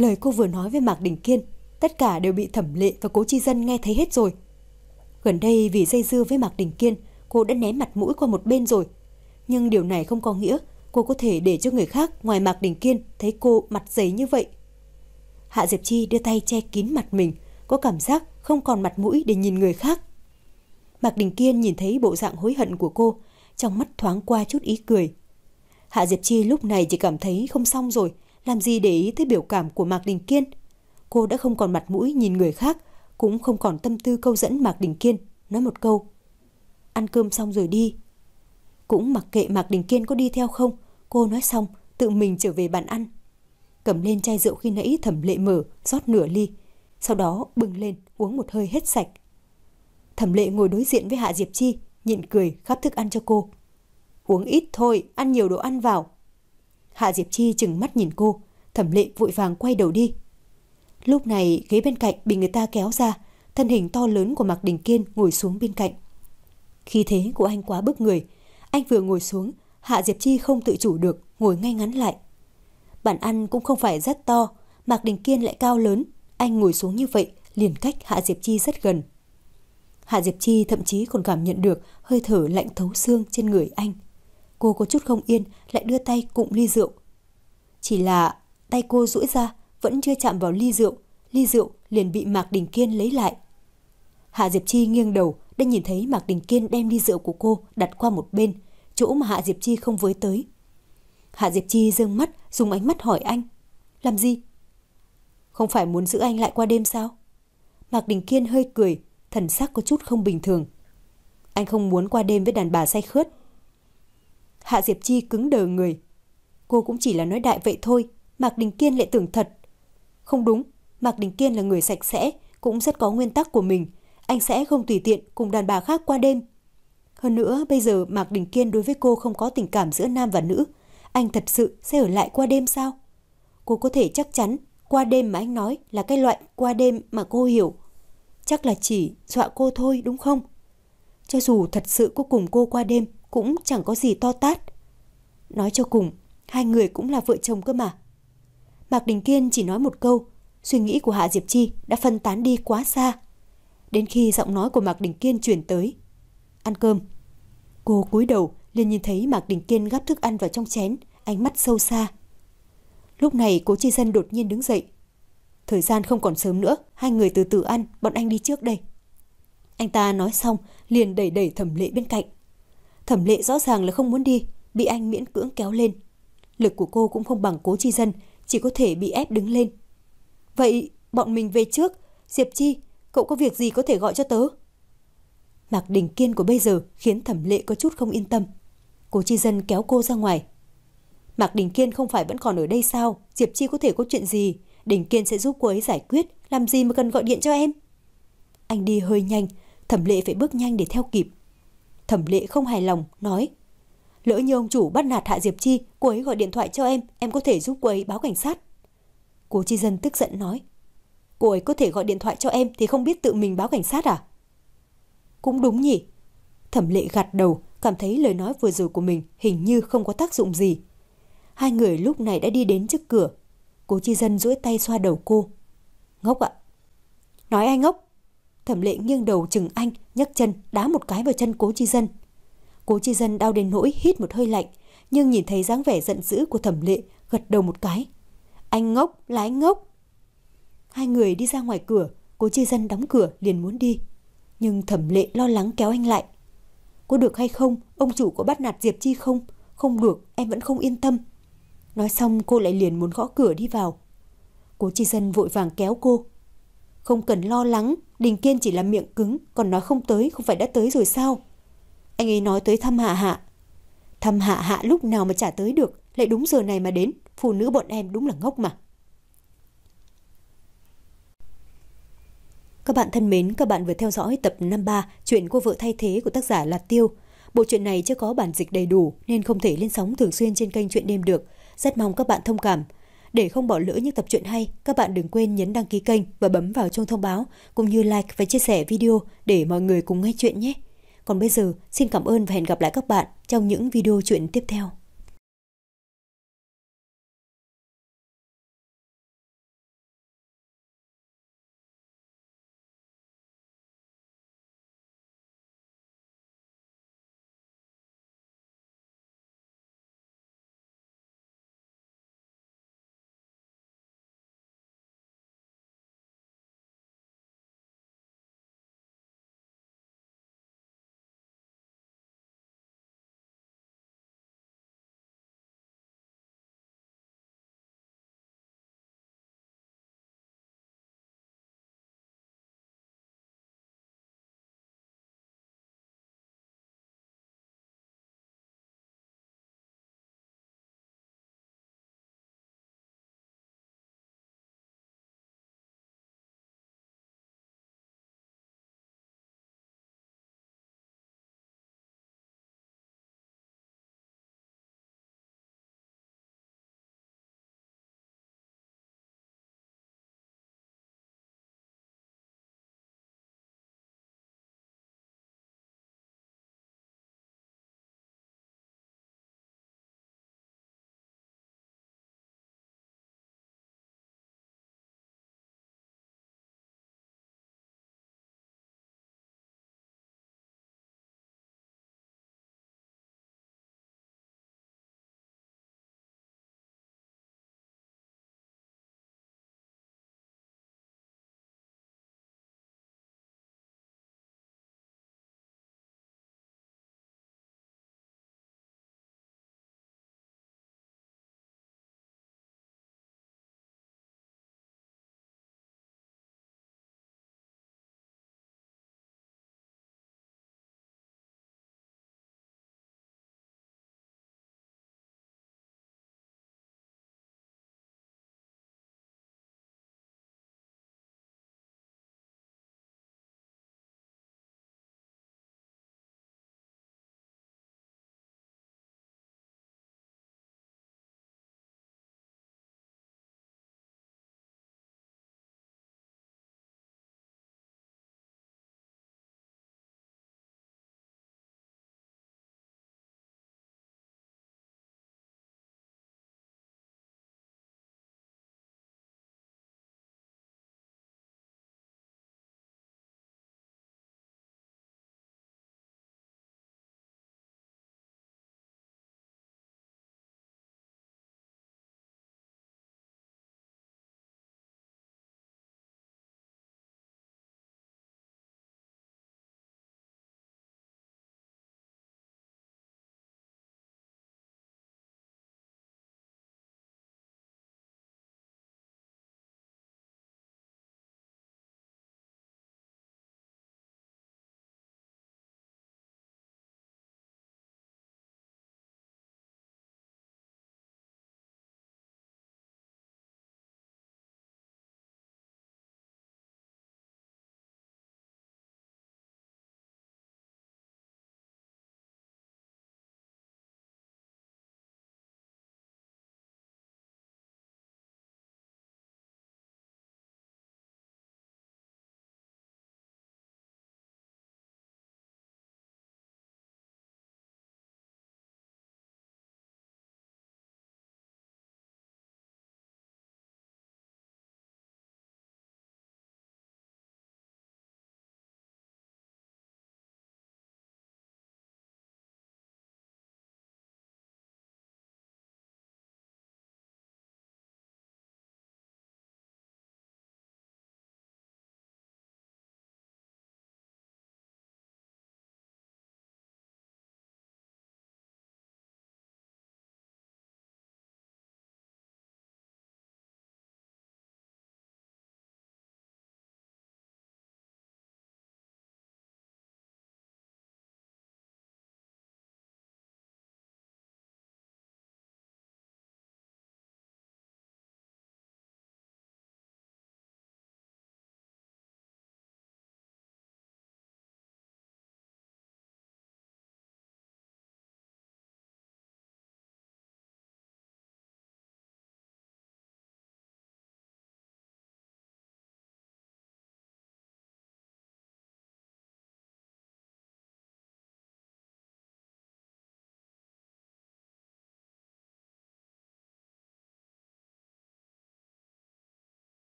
Lời cô vừa nói với Mạc Đình Kiên, tất cả đều bị Thẩm Lệ và Cố Chi Dân nghe thấy hết rồi. Gần đây vì dây dưa với Mạc Đình Kiên, cô đã ném mặt mũi qua một bên rồi. Nhưng điều này không có nghĩa cô có thể để cho người khác ngoài Mạc Đình Kiên thấy cô mặt dày như vậy. Hạ Diệp Chi đưa tay che kín mặt mình, có cảm giác không còn mặt mũi để nhìn người khác. Mạc Đình Kiên nhìn thấy bộ dạng hối hận của cô, trong mắt thoáng qua chút ý cười. Hạ Diệp Chi lúc này chỉ cảm thấy không xong rồi, làm gì để ý tới biểu cảm của Mạc Đình Kiên. Cô đã không còn mặt mũi nhìn người khác, cũng không còn tâm tư câu dẫn Mạc Đình Kiên, nói một câu: ăn cơm xong rồi đi. Cũng mặc kệ Mạc Đình Kiên có đi theo không, cô nói xong tự mình trở về bàn ăn. Cầm lên chai rượu khi nãy Thẩm Lệ mở, rót nửa ly, sau đó bưng lên uống một hơi hết sạch. Thẩm Lệ ngồi đối diện với Hạ Diệp Chi, nhịn cười khắp thức ăn cho cô. Uống ít thôi, ăn nhiều đồ ăn vào. Hạ Diệp Chi trừng mắt nhìn cô, Thẩm Lệ vội vàng quay đầu đi. Lúc này ghế bên cạnh bị người ta kéo ra, thân hình to lớn của Mạc Đình Kiên ngồi xuống bên cạnh. Khí thế của anh quá bức người, anh vừa ngồi xuống, Hạ Diệp Chi không tự chủ được ngồi ngay ngắn lại. Bàn ăn cũng không phải rất to, Mạc Đình Kiên lại cao lớn, anh ngồi xuống như vậy liền cách Hạ Diệp Chi rất gần. Hạ Diệp Chi thậm chí còn cảm nhận được hơi thở lạnh thấu xương trên người anh. Cô có chút không yên, lại đưa tay cụng ly rượu. Chỉ là tay cô duỗi ra, vẫn chưa chạm vào ly rượu, ly rượu liền bị Mạc Đình Kiên lấy lại. Hạ Diệp Chi nghiêng đầu, đã nhìn thấy Mạc Đình Kiên đem ly rượu của cô đặt qua một bên, chỗ mà Hạ Diệp Chi không với tới. Hạ Diệp Chi giương mắt, dùng ánh mắt hỏi anh: làm gì? Không phải muốn giữ anh lại qua đêm sao? Mạc Đình Kiên hơi cười, thần sắc có chút không bình thường. Anh không muốn qua đêm với đàn bà say khướt. Hạ Diệp Chi cứng đờ người. Cô cũng chỉ là nói đại vậy thôi, Mạc Đình Kiên lại tưởng thật. Không đúng, Mạc Đình Kiên là người sạch sẽ, cũng rất có nguyên tắc của mình. Anh sẽ không tùy tiện cùng đàn bà khác qua đêm. Hơn nữa, bây giờ Mạc Đình Kiên đối với cô không có tình cảm giữa nam và nữ. Anh thật sự sẽ ở lại qua đêm sao? Cô có thể chắc chắn qua đêm mà anh nói là cái loại qua đêm mà cô hiểu. Chắc là chỉ dọa cô thôi đúng không? Cho dù thật sự có cùng cô qua đêm cũng chẳng có gì to tát. Nói cho cùng, hai người cũng là vợ chồng cơ mà. Mạc Đình Kiên chỉ nói một câu, suy nghĩ của Hạ Diệp Chi đã phân tán đi quá xa. Đến khi giọng nói của Mạc Đình Kiên truyền tới: ăn cơm. Cô cúi đầu liền nhìn thấy Mạc Đình Kiên gắp thức ăn vào trong chén, ánh mắt sâu xa. Lúc này Cố Chi Dân đột nhiên đứng dậy. Thời gian không còn sớm nữa, hai người từ từ ăn, bọn anh đi trước đây. Anh ta nói xong liền đẩy đẩy Thẩm Lệ bên cạnh. Thẩm Lệ rõ ràng là không muốn đi, bị anh miễn cưỡng kéo lên. Lực của cô cũng không bằng Cố Chi Dân, chỉ có thể bị ép đứng lên. Vậy bọn mình về trước. Diệp Chi, cậu có việc gì có thể gọi cho tớ? Mạc Đình Kiên của bây giờ khiến Thẩm Lệ có chút không yên tâm. Cố Chi Dân kéo cô ra ngoài. Mạc Đình Kiên không phải vẫn còn ở đây sao? Diệp Chi có thể có chuyện gì, Đình Kiên sẽ giúp cô ấy giải quyết, làm gì mà cần gọi điện cho em? Anh đi hơi nhanh, Thẩm Lệ phải bước nhanh để theo kịp. Thẩm Lệ không hài lòng, nói: lỡ như ông chủ bắt nạt Hạ Diệp Chi, cô ấy gọi điện thoại cho em, em có thể giúp cô ấy báo cảnh sát. Cố Chi Dân tức giận nói: cô ấy có thể gọi điện thoại cho em thì không biết tự mình báo cảnh sát à? Cũng đúng nhỉ. Thẩm Lệ gật đầu, cảm thấy lời nói vừa rồi của mình hình như không có tác dụng gì. Hai người lúc này đã đi đến trước cửa. Cố Chi Dân duỗi tay xoa đầu cô. Ngốc ạ. Nói ai ngốc? Thẩm Lệ nghiêng đầu chừng anh, nhấc chân đá một cái vào chân Cố Chi Dân. Cố Chi Dân đau đến nỗi hít một hơi lạnh, nhưng nhìn thấy dáng vẻ giận dữ của Thẩm Lệ, gật đầu một cái. Anh ngốc, là anh ngốc. Hai người đi ra ngoài cửa, Cố Chi Dân đóng cửa liền muốn đi, nhưng Thẩm Lệ lo lắng kéo anh lại. Có được hay không? Ông chủ có bắt nạt Diệp Chi không? Không được, em vẫn không yên tâm. Nói xong cô lại liền muốn gõ cửa đi vào. Cố Chi Dân vội vàng kéo cô. Không cần lo lắng, Đình Kiên chỉ là miệng cứng, còn nói không tới không phải đã tới rồi sao? Anh ấy nói tới thăm Hạ Hạ. Thăm Hạ Hạ lúc nào mà chả tới được, lại đúng giờ này mà đến. Phụ nữ bọn em đúng là ngốc mà. Các bạn thân mến, các bạn vừa theo dõi tập năm mươi ba Chuyện Cô Vợ Thay Thế của tác giả Lạt Tiêu. Bộ truyện này chưa có bản dịch đầy đủ nên không thể lên sóng thường xuyên trên kênh Chuyện Đêm được. Rất mong các bạn thông cảm. Để không bỏ lỡ những tập truyện hay, các bạn đừng quên nhấn đăng ký kênh và bấm vào chuông thông báo, cũng như like và chia sẻ video để mọi người cùng nghe chuyện nhé. Còn bây giờ, xin cảm ơn và hẹn gặp lại các bạn trong những video chuyện tiếp theo.